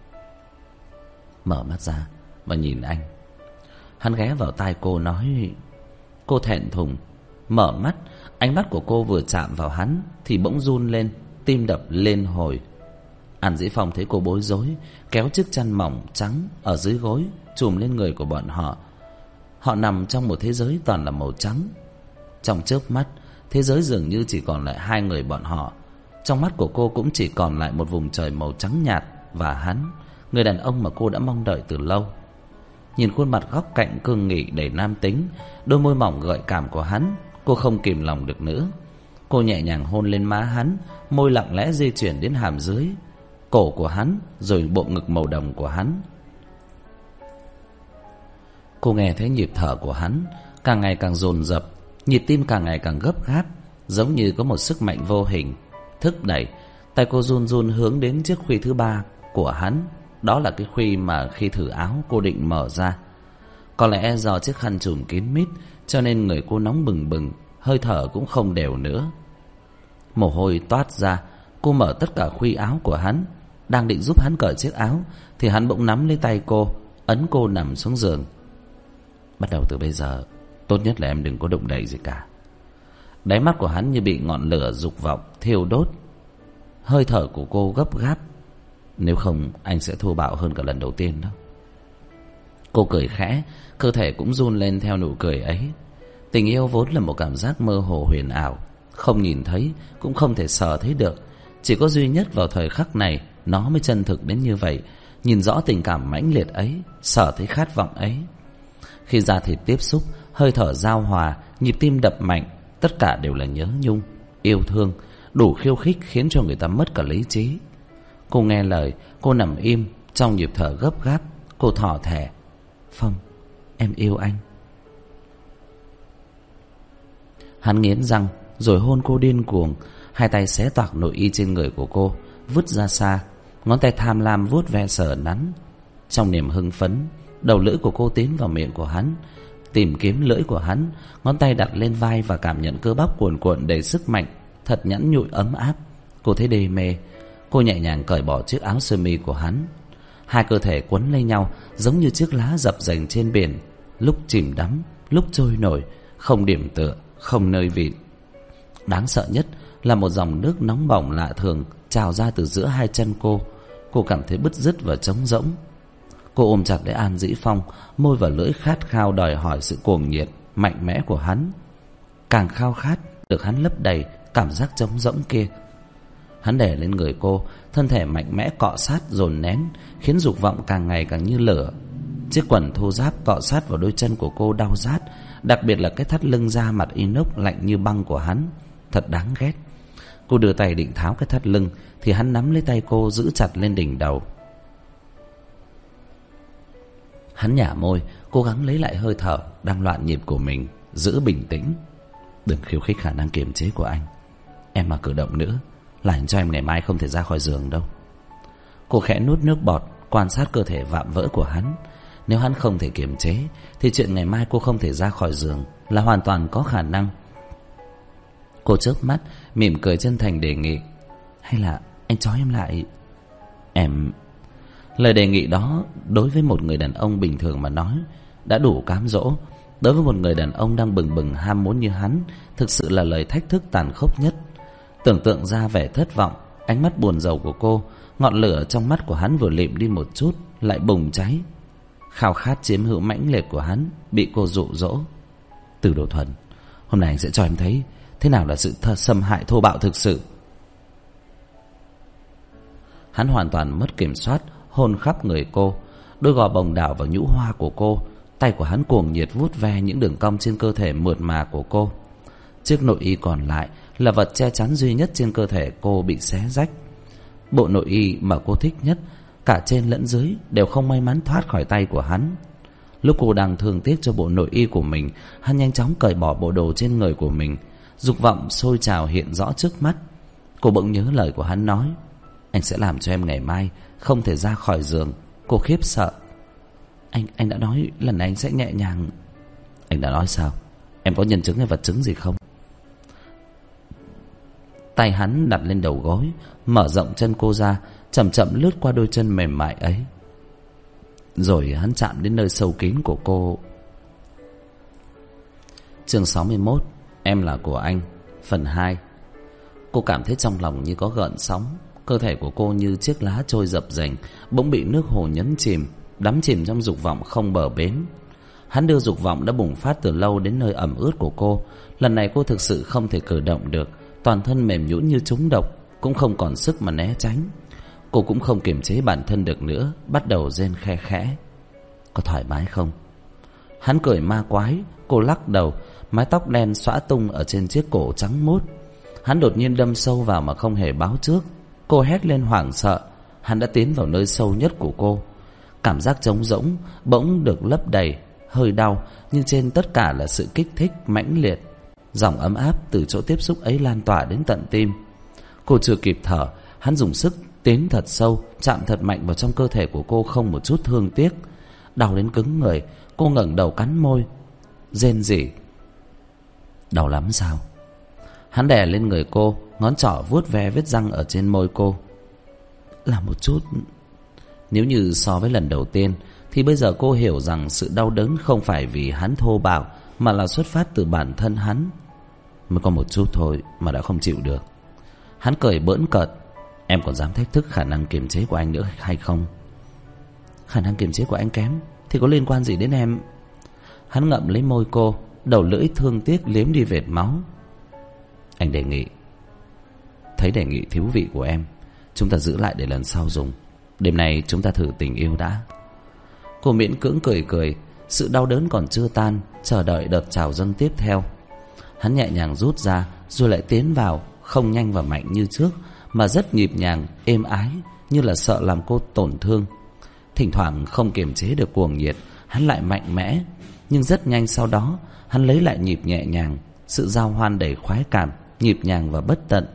Mở mắt ra và nhìn anh. Hắn ghé vào tai cô nói. Cô thẹn thùng mở mắt. Ánh mắt của cô vừa chạm vào hắn thì bỗng run lên, tim đập lên hồi. An Dĩ Phong thấy cô bối rối, kéo chiếc chăn mỏng trắng ở dưới gối trùm lên người của bọn họ. Họ nằm trong một thế giới toàn là màu trắng. Trong chớp mắt, thế giới dường như chỉ còn lại hai người bọn họ. Trong mắt của cô cũng chỉ còn lại một vùng trời màu trắng nhạt và hắn, người đàn ông mà cô đã mong đợi từ lâu. Nhìn khuôn mặt góc cạnh cương nghị đầy nam tính, đôi môi mỏng gợi cảm của hắn, cô không kìm lòng được nữa. Cô nhẹ nhàng hôn lên má hắn, môi lặng lẽ di chuyển đến hàm dưới, cổ của hắn, rồi bộ ngực màu đồng của hắn. Cô nghe thấy nhịp thở của hắn càng ngày càng dồn dập, nhịp tim càng ngày càng gấp gáp, giống như có một sức mạnh vô hình thúc đẩy. Tay cô run run hướng đến chiếc khuy thứ ba của hắn. Đó là cái khuy mà khi thử áo cô định mở ra. Có lẽ do chiếc khăn trùm kín mít cho nên người cô nóng bừng bừng, hơi thở cũng không đều nữa. Mồ hôi toát ra. Cô mở tất cả khuy áo của hắn, đang định giúp hắn cởi chiếc áo thì hắn bỗng nắm lấy tay cô, ấn cô nằm xuống giường. Bắt đầu từ bây giờ, tốt nhất là em đừng có động đậy gì cả. Đáy mắt của hắn như bị ngọn lửa dục vọng thiêu đốt. Hơi thở của cô gấp gáp. Nếu không anh sẽ thô bạo hơn cả lần đầu tiên đó. Cô cười khẽ, cơ thể cũng run lên theo nụ cười ấy. Tình yêu vốn là một cảm giác mơ hồ huyền ảo, không nhìn thấy cũng không thể sờ thấy được. Chỉ có duy nhất vào thời khắc này nó mới chân thực đến như vậy. Nhìn rõ tình cảm mãnh liệt ấy, sờ thấy khát vọng ấy. Khi da thịt tiếp xúc, hơi thở giao hòa, nhịp tim đập mạnh, tất cả đều là nhớ nhung, yêu thương, đủ khiêu khích khiến cho người ta mất cả lý trí. Cô nghe lời, cô nằm im trong nhịp thở gấp gáp. Cô thỏ thẻ: Phong, em yêu anh. Hắn nghiến răng rồi hôn cô điên cuồng. Hai tay xé toạc nội y trên người của cô, vứt ra xa. Ngón tay tham lam vuốt ve sờ nắn. Trong niềm hưng phấn, đầu lưỡi của cô tiến vào miệng của hắn, tìm kiếm lưỡi của hắn. Ngón tay đặt lên vai và cảm nhận cơ bắp cuồn cuộn đầy sức mạnh, thật nhẵn nhụi ấm áp. Cô thấy đê mê. Cô nhẹ nhàng cởi bỏ chiếc áo sơ mi của hắn. Hai cơ thể quấn lấy nhau giống như chiếc lá dập dềnh trên biển, lúc chìm đắm, lúc trôi nổi, không điểm tựa, không nơi vịn. Đáng sợ nhất là một dòng nước nóng bỏng lạ thường trào ra từ giữa hai chân cô. Cô cảm thấy bứt rứt và trống rỗng. Cô ôm chặt lấy An Dĩ Phong, môi và lưỡi khát khao đòi hỏi sự cuồng nhiệt, mạnh mẽ của hắn. Càng khao khát được hắn lấp đầy cảm giác trống rỗng kia. Hắn đè lên người cô, thân thể mạnh mẽ cọ sát dồn nén, khiến dục vọng càng ngày càng như lửa. Chiếc quần thô ráp cọ sát vào đôi chân của cô đau rát, đặc biệt là cái thắt lưng da mặt inox lạnh như băng của hắn, thật đáng ghét. Cô đưa tay định tháo cái thắt lưng thì hắn nắm lấy tay cô giữ chặt lên đỉnh đầu. Hắn nhả môi, cố gắng lấy lại hơi thở đang loạn nhịp của mình, giữ bình tĩnh. Đừng khiêu khích khả năng kiềm chế của anh. Em mà cử động nữa, làm cho em ngày mai không thể ra khỏi giường đâu. Cô khẽ nuốt nước bọt, quan sát cơ thể vạm vỡ của hắn. Nếu hắn không thể kiềm chế thì chuyện ngày mai cô không thể ra khỏi giường là hoàn toàn có khả năng. Cô chớp mắt, mỉm cười chân thành đề nghị: Hay là anh trói em lại? Em... Lời đề nghị đó đối với một người đàn ông bình thường mà nói đã đủ cám dỗ. Đối với một người đàn ông đang bừng bừng ham muốn như hắn, thực sự là lời thách thức tàn khốc nhất. Tưởng tượng ra vẻ thất vọng, ánh mắt buồn rầu của cô, ngọn lửa trong mắt của hắn vừa lịm đi một chút lại bùng cháy. Khao khát chiếm hữu mãnh liệt của hắn bị cô dụ dỗ. Từ Đồ Thuần, hôm nay anh sẽ cho em thấy thế nào là sự xâm hại thô bạo thực sự. Hắn hoàn toàn mất kiểm soát, hôn khắp người cô, đôi gò bồng đảo vào nhũ hoa của cô. Tay của hắn cuồng nhiệt vuốt ve những đường cong trên cơ thể mượt mà của cô. Chiếc nội y còn lại là vật che chắn duy nhất trên cơ thể cô bị xé rách. Bộ nội y mà cô thích nhất, cả trên lẫn dưới, đều không may mắn thoát khỏi tay của hắn. Lúc cô đang thương tiếc cho bộ nội y của mình, hắn nhanh chóng cởi bỏ bộ đồ trên người của mình. Dục vọng sôi trào hiện rõ trước mắt. Cô bỗng nhớ lời của hắn nói: Anh sẽ làm cho em ngày mai không thể ra khỏi giường. Cô khiếp sợ: Anh đã nói lần này anh sẽ nhẹ nhàng. Anh đã nói sao? Em có nhân chứng hay vật chứng gì không? Tay hắn đặt lên đầu gối, mở rộng chân cô ra, chậm chậm lướt qua đôi chân mềm mại ấy. Rồi hắn chạm đến nơi sâu kín của cô. Chương 61: Em là của anh, phần 2. Cô cảm thấy trong lòng như có gợn sóng, cơ thể của cô như chiếc lá trôi dập dềnh, bỗng bị nước hồ nhấn chìm, đắm chìm trong dục vọng không bờ bến. Hắn đưa dục vọng đã bùng phát từ lâu đến nơi ẩm ướt của cô. Lần này cô thực sự không thể cử động được, toàn thân mềm nhũn như trúng độc, cũng không còn sức mà né tránh. Cô cũng không kiềm chế bản thân được nữa, bắt đầu rên khe khẽ. Có thoải mái không? Hắn cười ma quái. Cô lắc đầu, mái tóc đen xõa tung ở trên chiếc cổ trắng muốt. Hắn đột nhiên đâm sâu vào mà không hề báo trước. Cô hét lên hoảng sợ. Hắn đã tiến vào nơi sâu nhất của cô. Cảm giác trống rỗng bỗng được lấp đầy, hơi đau, nhưng trên tất cả là sự kích thích mãnh liệt. Dòng ấm áp từ chỗ tiếp xúc ấy lan tỏa đến tận tim. Cô chưa kịp thở, hắn dùng sức tiến thật sâu, chạm thật mạnh vào trong cơ thể của cô không một chút thương tiếc. Đau đến cứng người, cô ngẩng đầu cắn môi, rên rỉ. Đau lắm sao? Hắn đè lên người cô, ngón trỏ vuốt ve vết răng ở trên môi cô. Là một chút. Nếu như so với lần đầu tiên, thì bây giờ cô hiểu rằng sự đau đớn không phải vì hắn thô bạo, mà là xuất phát từ bản thân hắn. Mới có một chút thôi mà đã không chịu được. Hắn cười bỡn cợt. Em còn dám thách thức khả năng kiềm chế của anh nữa hay không? Khả năng kiềm chế của anh kém thì có liên quan gì đến em? Hắn ngậm lấy môi cô, đầu lưỡi thương tiếc liếm đi vệt máu. Anh đề nghị, thấy đề nghị thiếu vị của em, chúng ta giữ lại để lần sau dùng. Đêm nay chúng ta thử tình yêu đã. Cô miễn cưỡng cười cười. Sự đau đớn còn chưa tan, chờ đợi đợt trào dâng tiếp theo. Hắn nhẹ nhàng rút ra, rồi lại tiến vào, không nhanh và mạnh như trước, mà rất nhịp nhàng, êm ái, như là sợ làm cô tổn thương. Thỉnh thoảng không kiềm chế được cuồng nhiệt, hắn lại mạnh mẽ. Nhưng rất nhanh sau đó, hắn lấy lại nhịp nhẹ nhàng, sự giao hoan đầy khoái cảm, nhịp nhàng và bất tận.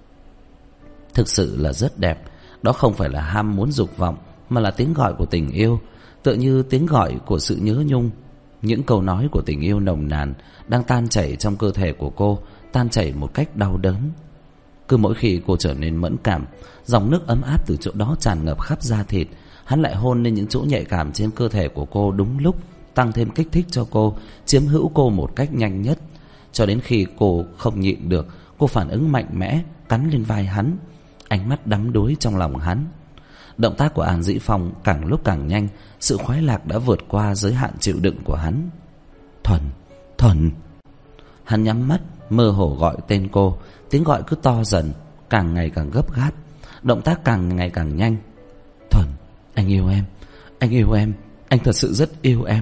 Thực sự là rất đẹp. Đó không phải là ham muốn dục vọng, mà là tiếng gọi của tình yêu, tựa như tiếng gọi của sự nhớ nhung. Những câu nói của tình yêu nồng nàn đang tan chảy trong cơ thể của cô, tan chảy một cách đau đớn. Cứ mỗi khi cô trở nên mẫn cảm, dòng nước ấm áp từ chỗ đó tràn ngập khắp da thịt. Hắn lại hôn lên những chỗ nhạy cảm trên cơ thể của cô đúng lúc, tăng thêm kích thích cho cô, chiếm hữu cô một cách nhanh nhất. Cho đến khi cô không nhịn được, cô phản ứng mạnh mẽ, cắn lên vai hắn, ánh mắt đắm đuối trong lòng hắn. Động tác của An Dĩ Phong càng lúc càng nhanh, sự khoái lạc đã vượt qua giới hạn chịu đựng của hắn. Thuần, Thuần. Hắn nhắm mắt, mơ hồ gọi tên cô. Tiếng gọi cứ to dần, càng ngày càng gấp gáp, động tác càng ngày càng nhanh. Thuần, anh yêu em, anh yêu em, anh thật sự rất yêu em.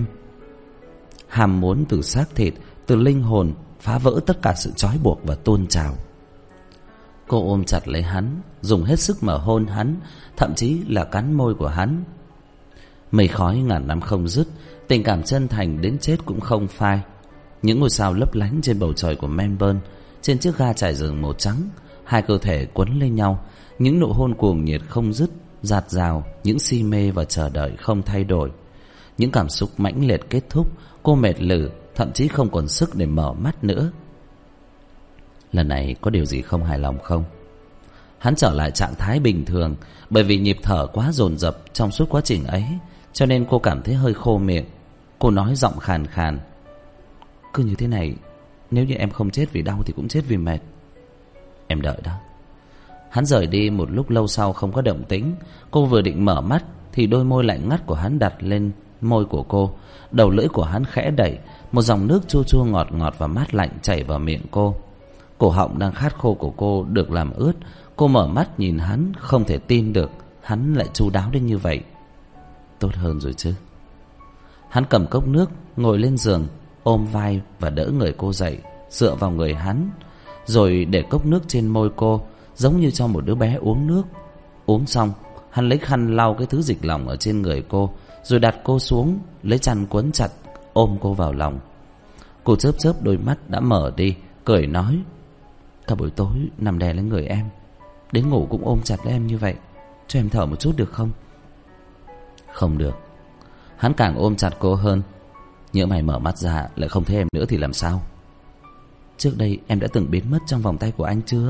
Ham muốn từ xác thịt, từ linh hồn, phá vỡ tất cả sự trói buộc và tuôn trào. Cô ôm chặt lấy hắn, dùng hết sức mà hôn hắn, thậm chí là cắn môi của hắn. Mây khói ngàn năm không dứt, tình cảm chân thành đến chết cũng không phai. Những ngôi sao lấp lánh trên bầu trời của Melbourne, trên chiếc ga trải giường màu trắng, hai cơ thể quấn lên nhau, những nụ hôn cuồng nhiệt không dứt, dạt dào, những si mê và chờ đợi không thay đổi. Những cảm xúc mãnh liệt kết thúc, cô mệt lử, thậm chí không còn sức để mở mắt nữa. Lần này có điều gì không hài lòng không? Hắn trở lại trạng thái bình thường, bởi vì nhịp thở quá dồn dập trong suốt quá trình ấy, cho nên cô cảm thấy hơi khô miệng. Cô nói giọng khàn khàn. Cứ như thế này, nếu như em không chết vì đau thì cũng chết vì mệt. Em đợi đó. Hắn rời đi một lúc lâu sau không có động tĩnh. Cô vừa định mở mắt thì đôi môi lạnh ngắt của hắn đặt lên môi của cô. Đầu lưỡi của hắn khẽ đẩy, một dòng nước chua chua ngọt ngọt và mát lạnh chảy vào miệng cô. Cổ họng đang khát khô của cô được làm ướt. Cô mở mắt nhìn hắn, không thể tin được hắn lại chu đáo đến như vậy. Tốt hơn rồi chứ. Hắn cầm cốc nước, ngồi lên giường, ôm vai và đỡ người cô dậy, dựa vào người hắn, rồi để cốc nước trên môi cô, giống như cho một đứa bé uống nước. Uống xong, hắn lấy khăn lau cái thứ dịch lỏng ở trên người cô, rồi đặt cô xuống, lấy chăn quấn chặt, ôm cô vào lòng. Cô chớp chớp đôi mắt đã mở đi, cười nói: Cả buổi tối nằm đè lên người em, đến ngủ cũng ôm chặt lấy em như vậy. Cho em thở một chút được không? Không được. Hắn càng ôm chặt cô hơn. Nhỡ mày mở mắt ra lại không thấy em nữa thì làm sao? Trước đây em đã từng biến mất trong vòng tay của anh chưa?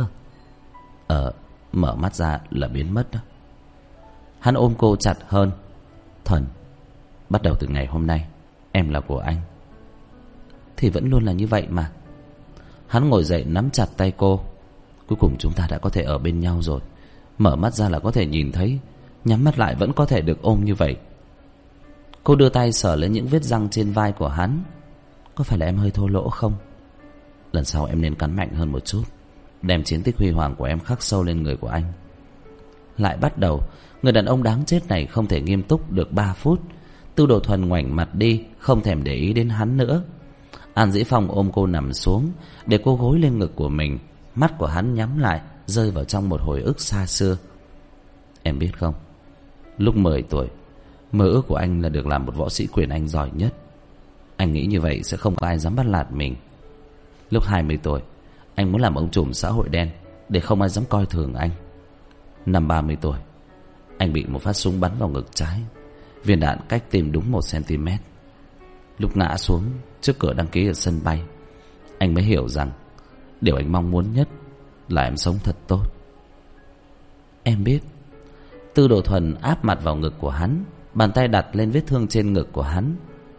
Mở mắt ra là biến mất đó. Hắn ôm cô chặt hơn. Thuần, bắt đầu từ ngày hôm nay em là của anh. Thì vẫn luôn là như vậy mà. Hắn ngồi dậy nắm chặt tay cô. Cuối cùng chúng ta đã có thể ở bên nhau rồi. Mở mắt ra là có thể nhìn thấy, nhắm mắt lại vẫn có thể được ôm như vậy. Cô đưa tay sờ lên những vết răng trên vai của hắn. Có phải là em hơi thô lỗ không? Lần sau em nên cắn mạnh hơn một chút, đem chiến tích huy hoàng của em khắc sâu lên người của anh. Lại bắt đầu. Người đàn ông đáng chết này không thể nghiêm túc được 3 phút. Tư Đồ Thuần ngoảnh mặt đi, không thèm để ý đến hắn nữa. An Dĩ Phong ôm cô nằm xuống, để cô gối lên ngực của mình. Mắt của hắn nhắm lại, rơi vào trong một hồi ức xa xưa. Em biết không, lúc 10 tuổi, mơ ước của anh là được làm một võ sĩ quyền Anh giỏi nhất. Anh nghĩ như vậy sẽ không có ai dám bắt nạt mình. Lúc 20 tuổi, anh muốn làm ông trùm xã hội đen, để không ai dám coi thường anh. Năm 30 tuổi, anh bị một phát súng bắn vào ngực trái, viên đạn cách tim đúng 1 cm. Lúc ngã xuống trước cửa đăng ký ở sân bay, anh mới hiểu rằng điều anh mong muốn nhất là em sống thật tốt. Em biết. Tư Đồ Thuần áp mặt vào ngực của hắn, bàn tay đặt lên vết thương trên ngực của hắn.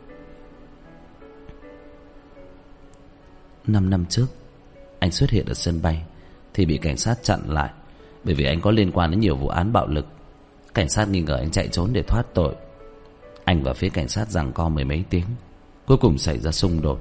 5 năm trước, anh xuất hiện ở sân bay thì bị cảnh sát chặn lại, bởi vì anh có liên quan đến nhiều vụ án bạo lực. Cảnh sát nghi ngờ anh chạy trốn để thoát tội. Anh và phía cảnh sát giằng co 10 mấy tiếng, cuối cùng xảy ra xung đột.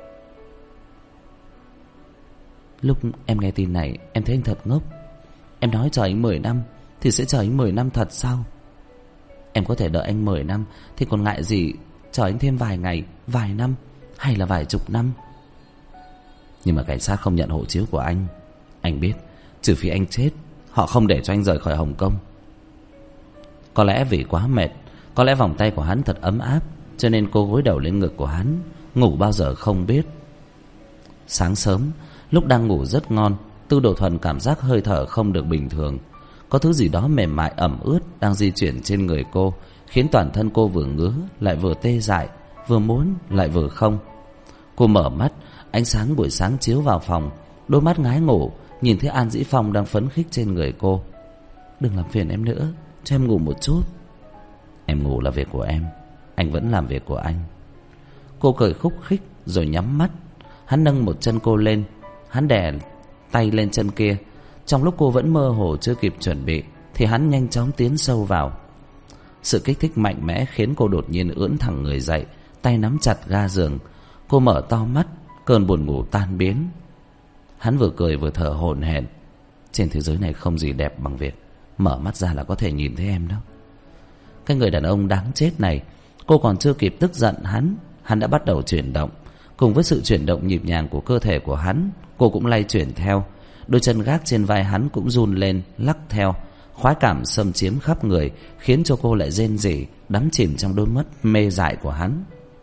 Lúc em nghe tin này, em thấy anh thật ngốc. Em nói chờ anh 10 năm thì sẽ chờ anh 10 năm thật sao? Em có thể đợi anh 10 năm thì còn ngại gì chờ anh thêm vài ngày, vài năm hay là vài chục năm. Nhưng mà cảnh sát không nhận hộ chiếu của anh. Anh biết, trừ phi anh chết, họ không để cho anh rời khỏi Hồng Kông. Có lẽ vì quá mệt, có lẽ vòng tay của hắn thật ấm áp, cho nên cô gối đầu lên ngực của hắn, ngủ bao giờ không biết. Sáng sớm, lúc đang ngủ rất ngon, Tư Đồ Thuần cảm giác hơi thở không được bình thường. Có thứ gì đó mềm mại ẩm ướt đang di chuyển trên người cô, khiến toàn thân cô vừa ngứa lại vừa tê dại, vừa muốn lại vừa không. Cô mở mắt, ánh sáng buổi sáng chiếu vào phòng, đôi mắt ngái ngủ nhìn thấy An Dĩ Phong đang phấn khích trên người cô. Đừng làm phiền em nữa, cho em ngủ một chút. Em ngủ là việc của em, anh vẫn làm việc của anh. Cô cười khúc khích rồi nhắm mắt. Hắn nâng một chân cô lên, hắn đè tay lên chân kia. Trong lúc cô vẫn mơ hồ chưa kịp chuẩn bị thì hắn nhanh chóng tiến sâu vào. Sự kích thích mạnh mẽ khiến cô đột nhiên ưỡn thẳng người dậy, tay nắm chặt ga giường. Cô mở to mắt, cơn buồn ngủ tan biến. Hắn vừa cười vừa thở hổn hển. Trên thế giới này không gì đẹp bằng việc mở mắt ra là có thể nhìn thấy em đó. Cái người đàn ông đáng chết này, cô còn chưa kịp tức giận hắn đã bắt đầu chuyển động. Cùng với sự chuyển động nhịp nhàng của cơ thể của hắn, cô cũng lay chuyển theo. Đôi chân gác trên vai hắn cũng run lên, lắc theo. Khoái cảm xâm chiếm khắp người, khiến cho cô lại rên rỉ, đắm chìm trong đôi mắt mê dại của hắn.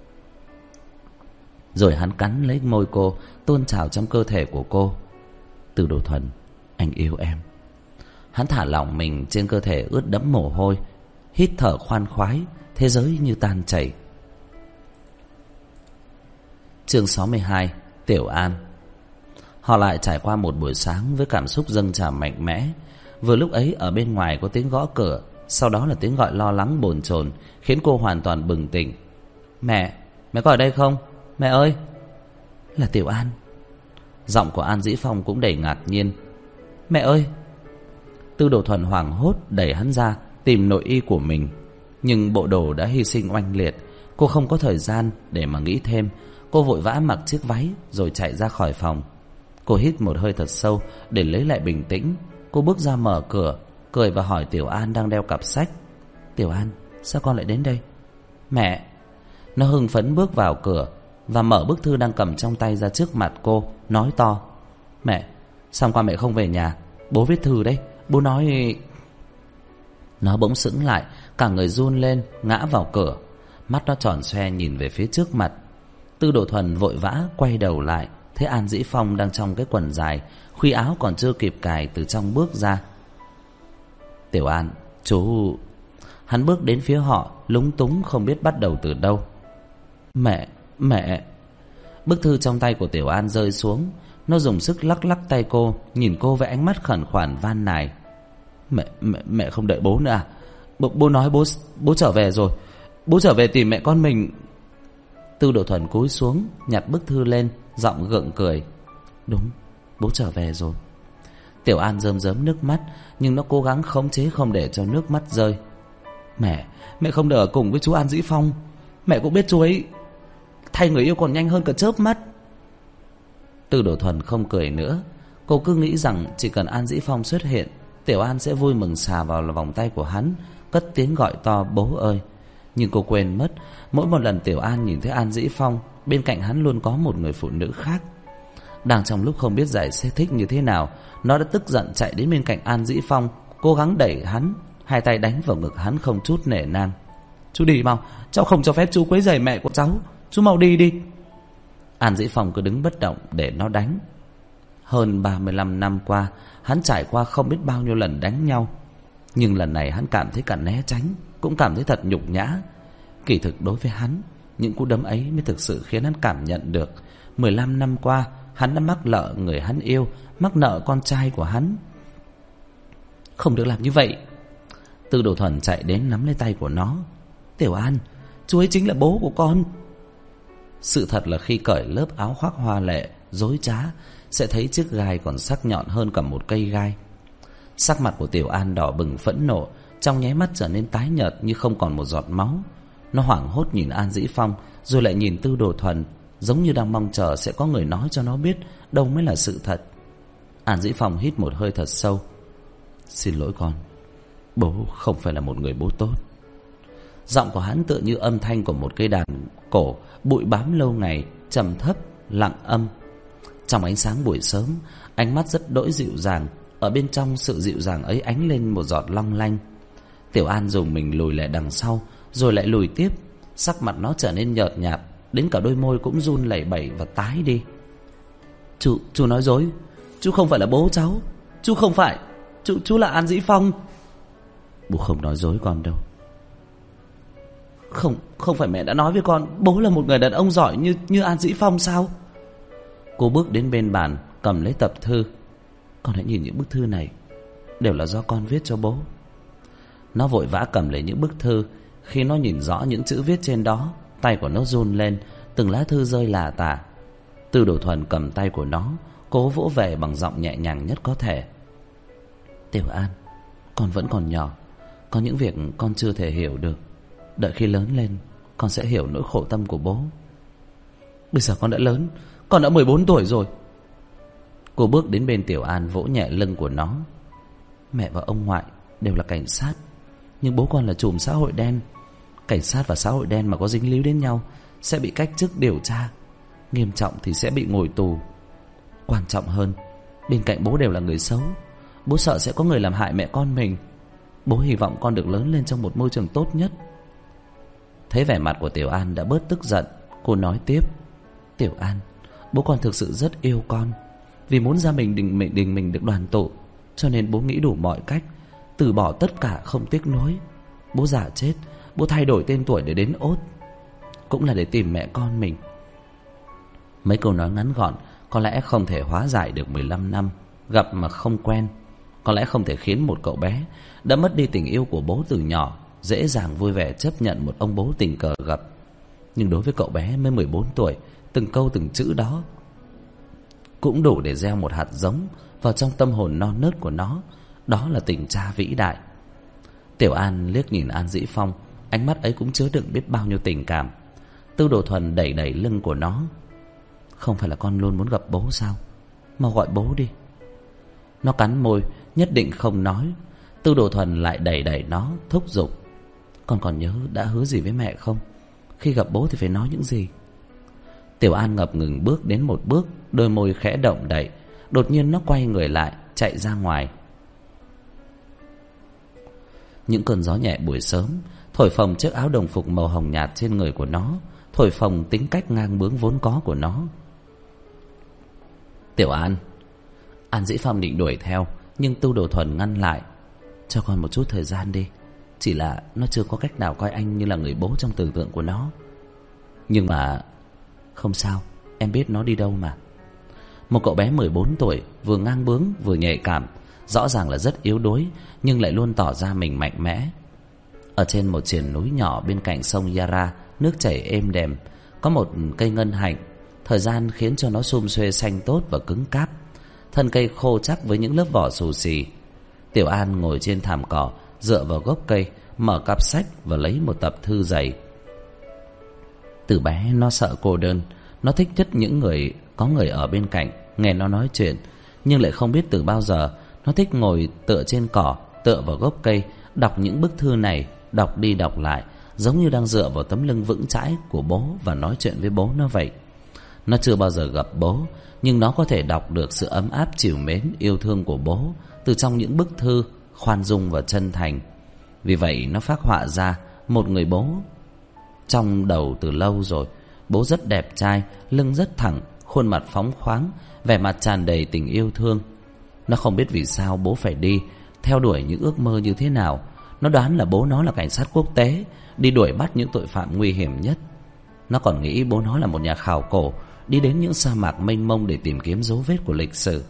Rồi hắn cắn lấy môi cô, tuôn trào trong cơ thể của cô. Tư Đồ Thuần, anh yêu em. Hắn thả lỏng mình trên cơ thể ướt đẫm mồ hôi, hít thở khoan khoái, thế giới như tan chảy. Chương 62, Tiểu An. Họ lại trải qua một buổi sáng với cảm xúc dâng trào mạnh mẽ. Vừa lúc ấy ở bên ngoài có tiếng gõ cửa, sau đó là tiếng gọi lo lắng bồn chồn, khiến cô hoàn toàn bừng tỉnh. Mẹ có ở đây không? Mẹ ơi! Là Tiểu An. Giọng của An Dĩ Phong cũng đầy ngạc nhiên. Mẹ ơi! Tư Đồ Thuần hoảng hốt đẩy hắn ra tìm nội y của mình. Nhưng bộ đồ đã hy sinh oanh liệt, cô không có thời gian để mà nghĩ thêm. Cô vội vã mặc chiếc váy rồi chạy ra khỏi phòng. Cô hít một hơi thật sâu để lấy lại bình tĩnh. Cô bước ra mở cửa, cười và hỏi Tiểu An đang đeo cặp sách. Tiểu An, sao con lại đến đây? Mẹ! Nó hưng phấn bước vào cửa và mở bức thư đang cầm trong tay ra trước mặt cô, nói to. Mẹ, sao qua mẹ không về nhà? Bố viết thư đấy, bố nói... Nó bỗng sững lại, cả người run lên, ngã vào cửa. Mắt nó tròn xoe nhìn về phía trước mặt. Tư Đồ Thuần vội vã quay đầu lại, thấy An Dĩ Phong đang trong cái quần dài, khuy áo còn chưa kịp cài từ trong bước ra. Tiểu An, chú... Hắn bước đến phía họ, lúng túng không biết bắt đầu từ đâu. Mẹ... Bức thư trong tay của Tiểu An rơi xuống. Nó dùng sức lắc lắc tay cô, nhìn cô với ánh mắt khẩn khoản van nài. Mẹ không đợi bố nữa à? Bố nói bố trở về rồi. Bố trở về tìm mẹ con mình. Tư Đồ Thuần cúi xuống, nhặt bức thư lên, giọng gượng cười. Đúng, bố trở về rồi. Tiểu An rơm rớm nước mắt, nhưng nó cố gắng khống chế không để cho nước mắt rơi. Mẹ không được ở cùng với chú An Dĩ Phong. Mẹ cũng biết chú ấy thay người yêu còn nhanh hơn cả chớp mắt. Tư Đồ Thuần không cười nữa. Cô cứ nghĩ rằng chỉ cần An Dĩ Phong xuất hiện, Tiểu An sẽ vui mừng xà vào vòng tay của hắn, cất tiếng gọi to bố ơi. Nhưng cô quên mất, mỗi một lần Tiểu An nhìn thấy An Dĩ Phong, bên cạnh hắn luôn có một người phụ nữ khác. Đang trong lúc không biết giải thích như thế nào, nó đã tức giận chạy đến bên cạnh An Dĩ Phong, cố gắng đẩy hắn, hai tay đánh vào ngực hắn không chút nể nang. Chú đi mau, cháu không cho phép chú quấy rầy mẹ của cháu. Chú mau đi đi. An Dĩ Phong cứ đứng bất động để nó đánh. Hơn 35 năm qua, hắn trải qua không biết bao nhiêu lần đánh nhau, nhưng lần này hắn cảm thấy cả né tránh, cũng cảm thấy thật nhục nhã. Kỳ thực đối với hắn, những cú đấm ấy mới thực sự khiến hắn cảm nhận được 15 năm qua hắn đã mắc nợ người hắn yêu, mắc nợ con trai của hắn. Không được làm như vậy. Tư Đồ Thuần chạy đến nắm lấy tay của nó. Tiểu An, chú ấy chính là bố của con. Sự thật là khi cởi lớp áo khoác hoa lệ dối trá, sẽ thấy chiếc gai còn sắc nhọn hơn cả một cây gai. Sắc mặt của Tiểu An đỏ bừng phẫn nộ, trong nháy mắt trở nên tái nhợt như không còn một giọt máu. Nó hoảng hốt nhìn An Dĩ Phong, rồi lại nhìn Tư Đồ Thuần, giống như đang mong chờ sẽ có người nói cho nó biết đâu mới là sự thật. An Dĩ Phong hít một hơi thật sâu. Xin lỗi con, bố không phải là một người bố tốt. Giọng của hắn tựa như âm thanh của một cây đàn cổ bụi bám lâu ngày, trầm thấp, lặng âm. Trong ánh sáng buổi sớm, ánh mắt rất đỗi dịu dàng. Ở bên trong sự dịu dàng ấy ánh lên một giọt long lanh. Tiểu An dùng mình lùi lại đằng sau, rồi lại lùi tiếp. Sắc mặt nó trở nên nhợt nhạt, đến cả đôi môi cũng run lẩy bẩy và tái đi. Chú nói dối. Chú không phải là bố cháu. Chú không phải. Chú là An Dĩ Phong. Bố không nói dối con đâu. Không phải mẹ đã nói với con bố là một người đàn ông giỏi như An Dĩ Phong sao? Cô bước đến bên bàn, cầm lấy tập thư. Con hãy nhìn những bức thư này, đều là do con viết cho bố. Nó vội vã cầm lấy những bức thư. Khi nó nhìn rõ những chữ viết trên đó, tay của nó run lên, từng lá thư rơi lả tả. Tư Đồ Thuần cầm tay của nó, cố vỗ về bằng giọng nhẹ nhàng nhất có thể. Tiểu An, con vẫn còn nhỏ, có những việc con chưa thể hiểu được. Đợi khi lớn lên, con sẽ hiểu nỗi khổ tâm của bố. Bây giờ con đã lớn, con đã 14 tuổi rồi. Cô bước đến bên Tiểu An, vỗ nhẹ lưng của nó. Mẹ và ông ngoại đều là cảnh sát, nhưng bố con là trùm xã hội đen. Cảnh sát và xã hội đen mà có dính líu đến nhau sẽ bị cách chức điều tra, nghiêm trọng thì sẽ bị ngồi tù. Quan trọng hơn, bên cạnh bố đều là người xấu. Bố sợ sẽ có người làm hại mẹ con mình. Bố hy vọng con được lớn lên trong một môi trường tốt nhất. Thấy vẻ mặt của Tiểu An đã bớt tức giận, cô nói tiếp. Tiểu An, bố con thực sự rất yêu con. Vì muốn gia đình mình được đoàn tụ, cho nên bố nghĩ đủ mọi cách, từ bỏ tất cả không tiếc nuối. Bố giả chết, bố thay đổi tên tuổi để đến Ốt, cũng là để tìm mẹ con mình. Mấy câu nói ngắn gọn có lẽ không thể hóa giải được 15 năm gặp mà không quen. Có lẽ không thể khiến một cậu bé đã mất đi tình yêu của bố từ nhỏ dễ dàng vui vẻ chấp nhận một ông bố tình cờ gặp. Nhưng đối với cậu bé mới 14 tuổi, từng câu từng chữ đó cũng đủ để gieo một hạt giống vào trong tâm hồn non nớt của nó. Đó là tình cha vĩ đại. Tiểu An liếc nhìn An Dĩ Phong, ánh mắt ấy cũng chứa đựng biết bao nhiêu tình cảm. Tư Đồ Thuần đẩy đẩy lưng của nó. Không phải là con luôn muốn gặp bố sao? Mau gọi bố đi. Nó cắn môi, nhất định không nói. Tư Đồ Thuần lại đẩy đẩy nó, thúc giục. Con còn nhớ đã hứa gì với mẹ không? Khi gặp bố thì phải nói những gì? Tiểu An ngập ngừng bước đến một bước, đôi môi khẽ động đậy. Đột nhiên nó quay người lại, chạy ra ngoài. Những cơn gió nhẹ buổi sớm thổi phồng chiếc áo đồng phục màu hồng nhạt trên người của nó, thổi phồng tính cách ngang bướng vốn có của nó. Tiểu An. An Dĩ Phong định đuổi theo, nhưng Tư Đồ Thuần ngăn lại. Cho con một chút thời gian đi. Chỉ là nó chưa có cách nào coi anh như là người bố trong tưởng tượng của nó. Nhưng mà không sao, em biết nó đi đâu mà. Một cậu bé 14 tuổi, vừa ngang bướng vừa nhạy cảm, rõ ràng là rất yếu đuối, nhưng lại luôn tỏ ra mình mạnh mẽ. Ở trên một triền núi nhỏ bên cạnh sông Yara, nước chảy êm đềm, có một cây ngân hạnh. Thời gian khiến cho nó sum xuê xanh tốt và cứng cáp. thân cây khô chắc với những lớp vỏ xù xì. Tiểu An ngồi trên thảm cỏ, dựa vào gốc cây, mở cặp sách và lấy một tập thư dày. Từ bé nó sợ cô đơn, nó thích nhất những người có người ở bên cạnh, nghe nó nói chuyện. Nhưng lại không biết từ bao giờ nó thích ngồi tựa trên cỏ, tựa vào gốc cây, đọc những bức thư này, đọc đi đọc lại, giống như đang dựa vào tấm lưng vững chãi của bố và nói chuyện với bố nó vậy. Nó chưa bao giờ gặp bố, nhưng nó có thể đọc được sự ấm áp trìu mến yêu thương của bố từ trong những bức thư khoan dung và chân thành. Vì vậy nó phác họa ra một người bố trong đầu từ lâu rồi. Bố rất đẹp trai, lưng rất thẳng, khuôn mặt phóng khoáng, vẻ mặt tràn đầy tình yêu thương. Nó không biết vì sao bố phải đi theo đuổi những ước mơ như thế nào. Nó đoán là bố nó là cảnh sát quốc tế, đi đuổi bắt những tội phạm nguy hiểm nhất. Nó còn nghĩ bố nó là một nhà khảo cổ, đi đến những sa mạc mênh mông để tìm kiếm dấu vết của lịch sử.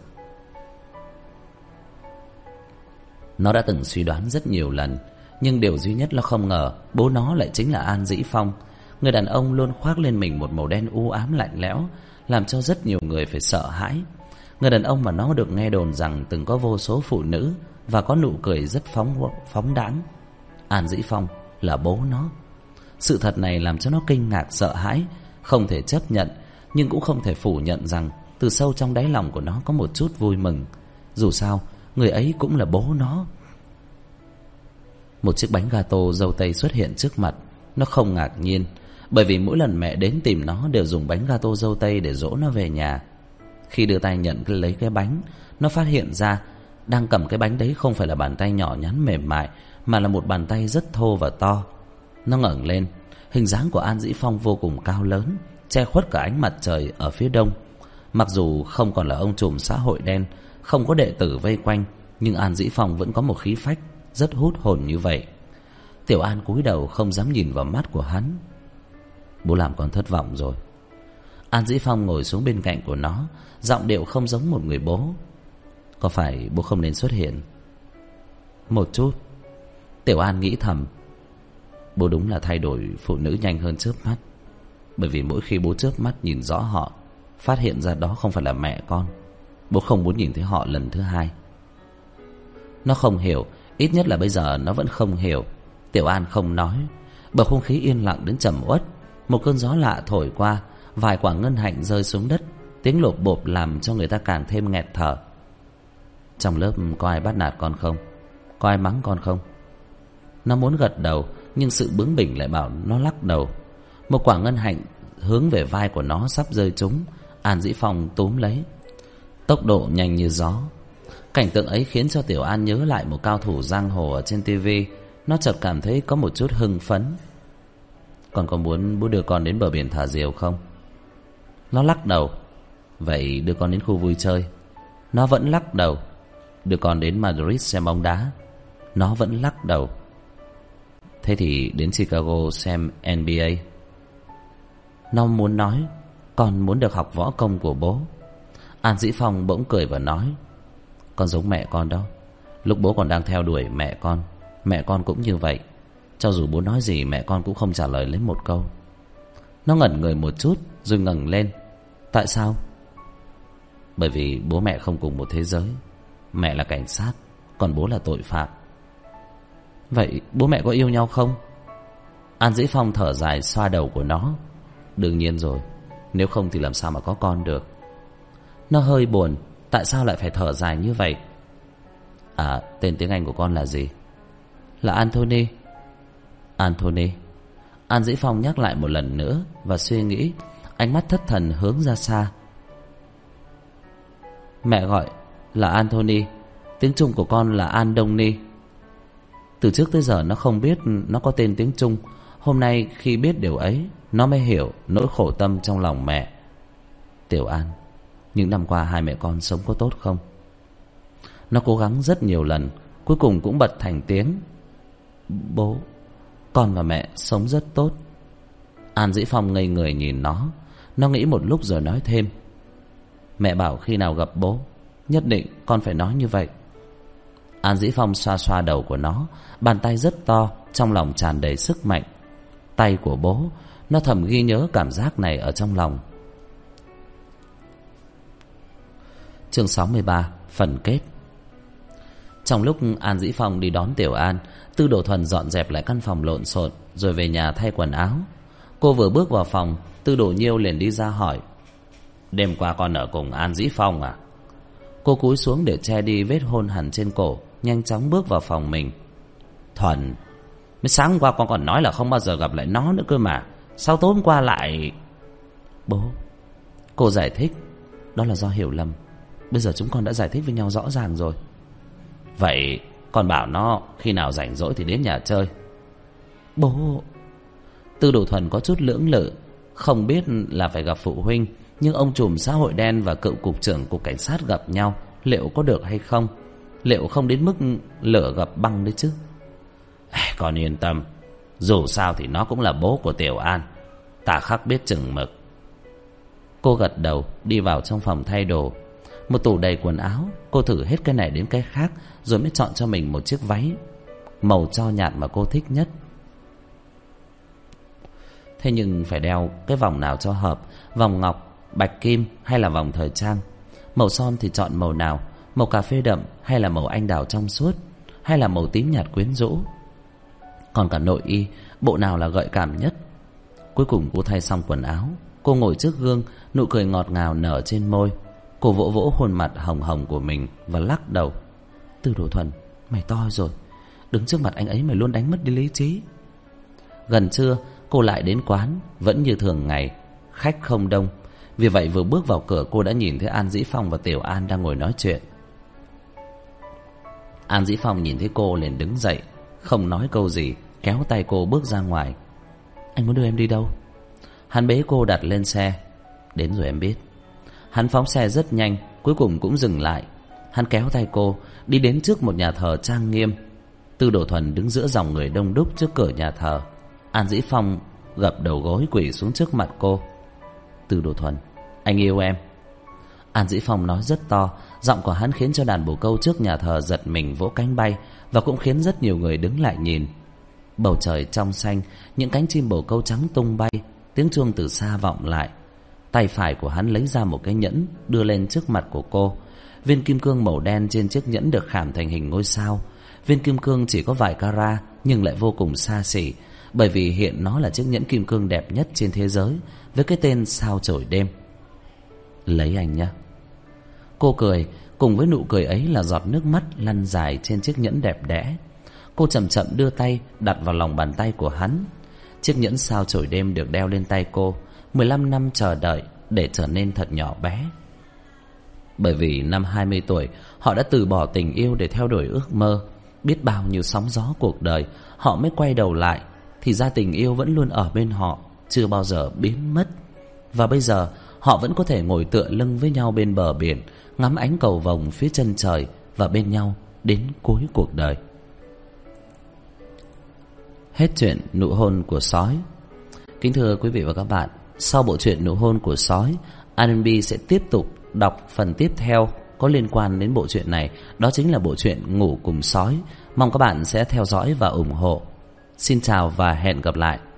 Nó đã từng suy đoán rất nhiều lần, nhưng điều duy nhất nó không ngờ bố nó lại chính là An Dĩ Phong, người đàn ông luôn khoác lên mình một màu đen u ám lạnh lẽo, làm cho rất nhiều người phải sợ hãi. Người đàn ông mà nó được nghe đồn rằng từng có vô số phụ nữ và có nụ cười rất phóng đãng. An Dĩ Phong là bố nó. Sự thật này làm cho nó kinh ngạc sợ hãi, không thể chấp nhận, nhưng cũng không thể phủ nhận rằng từ sâu trong đáy lòng của nó có một chút vui mừng. Dù sao, người ấy cũng là bố nó. Một chiếc bánh gato dâu tây xuất hiện trước mặt. Nó không ngạc nhiên, bởi vì mỗi lần mẹ đến tìm nó đều dùng bánh gato dâu tây để dỗ nó về nhà. Khi đưa tay nhận lấy cái bánh, nó phát hiện ra đang cầm cái bánh đấy không phải là bàn tay nhỏ nhắn mềm mại, mà là một bàn tay rất thô và to. Nó ngẩng lên, hình dáng của An Dĩ Phong vô cùng cao lớn, che khuất cả ánh mặt trời ở phía đông. Mặc dù không còn là ông trùm xã hội đen, không có đệ tử vây quanh, nhưng An Dĩ Phong vẫn có một khí phách rất hút hồn như vậy. Tiểu An cúi đầu không dám nhìn vào mắt của hắn. Bố làm con thất vọng rồi. An Dĩ Phong ngồi xuống bên cạnh của nó, giọng điệu không giống một người bố. Có phải bố không nên xuất hiện? Một chút. Tiểu An nghĩ thầm, bố đúng là thay đổi phụ nữ nhanh hơn chớp mắt. Bởi vì mỗi khi bố chớp mắt nhìn rõ họ, phát hiện ra đó không phải là mẹ con, bố không muốn nhìn thấy họ lần thứ hai. Nó không hiểu, ít nhất là bây giờ nó vẫn không hiểu. Tiểu An không nói. Bầu không khí yên lặng đến trầm uất. Một cơn gió lạ thổi qua, vài quả ngân hạnh rơi xuống đất, tiếng lộp bộp làm cho người ta càng thêm nghẹt thở. Trong lớp có ai bắt nạt con không? Có ai mắng con không? Nó muốn gật đầu, nhưng sự bướng bỉnh lại bảo nó lắc đầu. Một quả ngân hạnh hướng về vai của nó sắp rơi trúng. An Dĩ Phong túm lấy, tốc độ nhanh như gió. Cảnh tượng ấy khiến cho Tiểu An nhớ lại một cao thủ giang hồ ở trên tivi. Nó chợt cảm thấy có một chút hưng phấn. Con có muốn bố đưa con đến bờ biển thả diều không? Nó lắc đầu. Vậy đưa con đến khu vui chơi? Nó vẫn lắc đầu. Đưa con đến Madrid xem bóng đá? Nó vẫn lắc đầu. Thế thì đến Chicago xem NBA? Nó muốn nói, con muốn được học võ công của bố. An Dĩ Phong bỗng cười và nói, con giống mẹ con đó. Lúc bố còn đang theo đuổi mẹ con cũng như vậy. Cho dù bố nói gì mẹ con cũng không trả lời lấy một câu. Nó ngẩn người một chút rồi ngẩng lên. Tại sao? Bởi vì bố mẹ không cùng một thế giới. Mẹ là cảnh sát, còn bố là tội phạm. Vậy bố mẹ có yêu nhau không? An Dĩ Phong thở dài xoa đầu của nó. Đương nhiên rồi, nếu không thì làm sao mà có con được. Nó hơi buồn. Tại sao lại phải thở dài như vậy? À, tên tiếng Anh của con là gì? Là Anthony. Anthony. An Dĩ Phong nhắc lại một lần nữa và suy nghĩ, ánh mắt thất thần hướng ra xa. Mẹ gọi là Anthony, tiếng Trung của con là Andoni. Từ trước tới giờ nó không biết nó có tên tiếng Trung. Hôm nay khi biết điều ấy, nó mới hiểu nỗi khổ tâm trong lòng mẹ. Tiểu An, những năm qua hai mẹ con sống có tốt không? Nó cố gắng rất nhiều lần, cuối cùng cũng bật thành tiếng. Bố, con và mẹ sống rất tốt. An Dĩ Phong ngây người nhìn nó. Nó nghĩ một lúc rồi nói thêm, mẹ bảo khi nào gặp bố nhất định con phải nói như vậy. An Dĩ Phong xoa xoa đầu của nó, bàn tay rất to, trong lòng tràn đầy sức mạnh. Tay của bố. Nó thầm ghi nhớ cảm giác này ở trong lòng. Chương 63, phần kết. Trong lúc An Dĩ Phong đi đón Tiểu An, Tư Đồ Thuần dọn dẹp lại căn phòng lộn xộn rồi về nhà thay quần áo. Cô vừa bước vào phòng, Tư Đồ Nhiêu liền đi ra hỏi: "Đêm qua con ở cùng An Dĩ Phong à?" Cô cúi xuống để che đi vết hôn hằn trên cổ, nhanh chóng bước vào phòng mình. "Thuần, mới sáng qua con còn nói là không bao giờ gặp lại nó nữa cơ mà, sao tối hôm qua lại..." "Bố," cô giải thích, "đó là do hiểu lầm. Bây giờ chúng con đã giải thích với nhau rõ ràng rồi." "Vậy con bảo nó khi nào rảnh rỗi thì đến nhà chơi." "Bố..." Tư Đồ Thuần có chút lưỡng lự, không biết là phải gặp phụ huynh, nhưng ông trùm xã hội đen và cựu cục trưởng cục cảnh sát gặp nhau liệu có được hay không? Liệu không đến mức lửa gặp băng đấy chứ? "Con yên tâm, dù sao thì nó cũng là bố của Tiểu An, ta khắc biết chừng mực." Cô gật đầu đi vào trong phòng thay đồ. Một tủ đầy quần áo, cô thử hết cái này đến cái khác rồi mới chọn cho mình một chiếc váy màu tro nhạt mà cô thích nhất. Thế nhưng phải đeo cái vòng nào cho hợp, vòng ngọc, bạch kim hay là vòng thời trang? Màu son thì chọn màu nào? Màu cà phê đậm hay là màu anh đào trong suốt, hay là màu tím nhạt quyến rũ? Còn cả nội y, bộ nào là gợi cảm nhất? Cuối cùng cô thay xong quần áo, cô ngồi trước gương, nụ cười ngọt ngào nở trên môi. Cô vỗ vỗ khuôn mặt hồng hồng của mình và lắc đầu: "Tư Đồ Thuần, mày to rồi, đứng trước mặt anh ấy mày luôn đánh mất đi lý trí." Gần trưa cô lại đến quán, vẫn như thường ngày, khách không đông. Vì vậy vừa bước vào cửa cô đã nhìn thấy An Dĩ Phong và Tiểu An đang ngồi nói chuyện. An Dĩ Phong nhìn thấy cô liền đứng dậy, không nói câu gì, kéo tay cô bước ra ngoài. "Anh muốn đưa em đi đâu?" Hắn bế cô đặt lên xe. "Đến rồi em biết." Hắn phóng xe rất nhanh, cuối cùng cũng dừng lại. Hắn kéo tay cô đi đến trước một nhà thờ trang nghiêm. Tư Đồ Thuần đứng giữa dòng người đông đúc trước cửa nhà thờ. An Dĩ Phong gập đầu gối quỳ xuống trước mặt cô. "Tư Đồ Thuần, anh yêu em." An Dĩ Phong nói rất to, giọng của hắn khiến cho đàn bồ câu trước nhà thờ giật mình vỗ cánh bay, và cũng khiến rất nhiều người đứng lại nhìn. Bầu trời trong xanh, những cánh chim bồ câu trắng tung bay, tiếng chuông từ xa vọng lại. Tay phải của hắn lấy ra một cái nhẫn đưa lên trước mặt của cô. Viên kim cương màu đen trên chiếc nhẫn được khảm thành hình ngôi sao. Viên kim cương chỉ có vài carat nhưng lại vô cùng xa xỉ, bởi vì hiện nó là chiếc nhẫn kim cương đẹp nhất trên thế giới, với cái tên sao chổi đêm. "Lấy anh nhé." Cô cười, cùng với nụ cười ấy là giọt nước mắt lăn dài trên chiếc nhẫn đẹp đẽ. Cô chậm chậm đưa tay đặt vào lòng bàn tay của hắn. Chiếc nhẫn sao chổi đêm được đeo lên tay cô 15 năm chờ đợi để trở nên thật nhỏ bé. Bởi vì năm 20 tuổi họ đã từ bỏ tình yêu để theo đuổi ước mơ. Biết bao nhiêu sóng gió cuộc đời họ mới quay đầu lại, thì ra tình yêu vẫn luôn ở bên họ, chưa bao giờ biến mất. Và bây giờ họ vẫn có thể ngồi tựa lưng với nhau bên bờ biển, ngắm ánh cầu vồng phía chân trời, và bên nhau đến cuối cuộc đời. Hết chuyện Nụ hôn của sói. Kính thưa quý vị và các bạn, sau bộ truyện Nụ hôn của sói, RNB sẽ tiếp tục đọc phần tiếp theo có liên quan đến bộ truyện này. Đó chính là bộ truyện Ngủ cùng sói. Mong các bạn sẽ theo dõi và ủng hộ. Xin chào và hẹn gặp lại.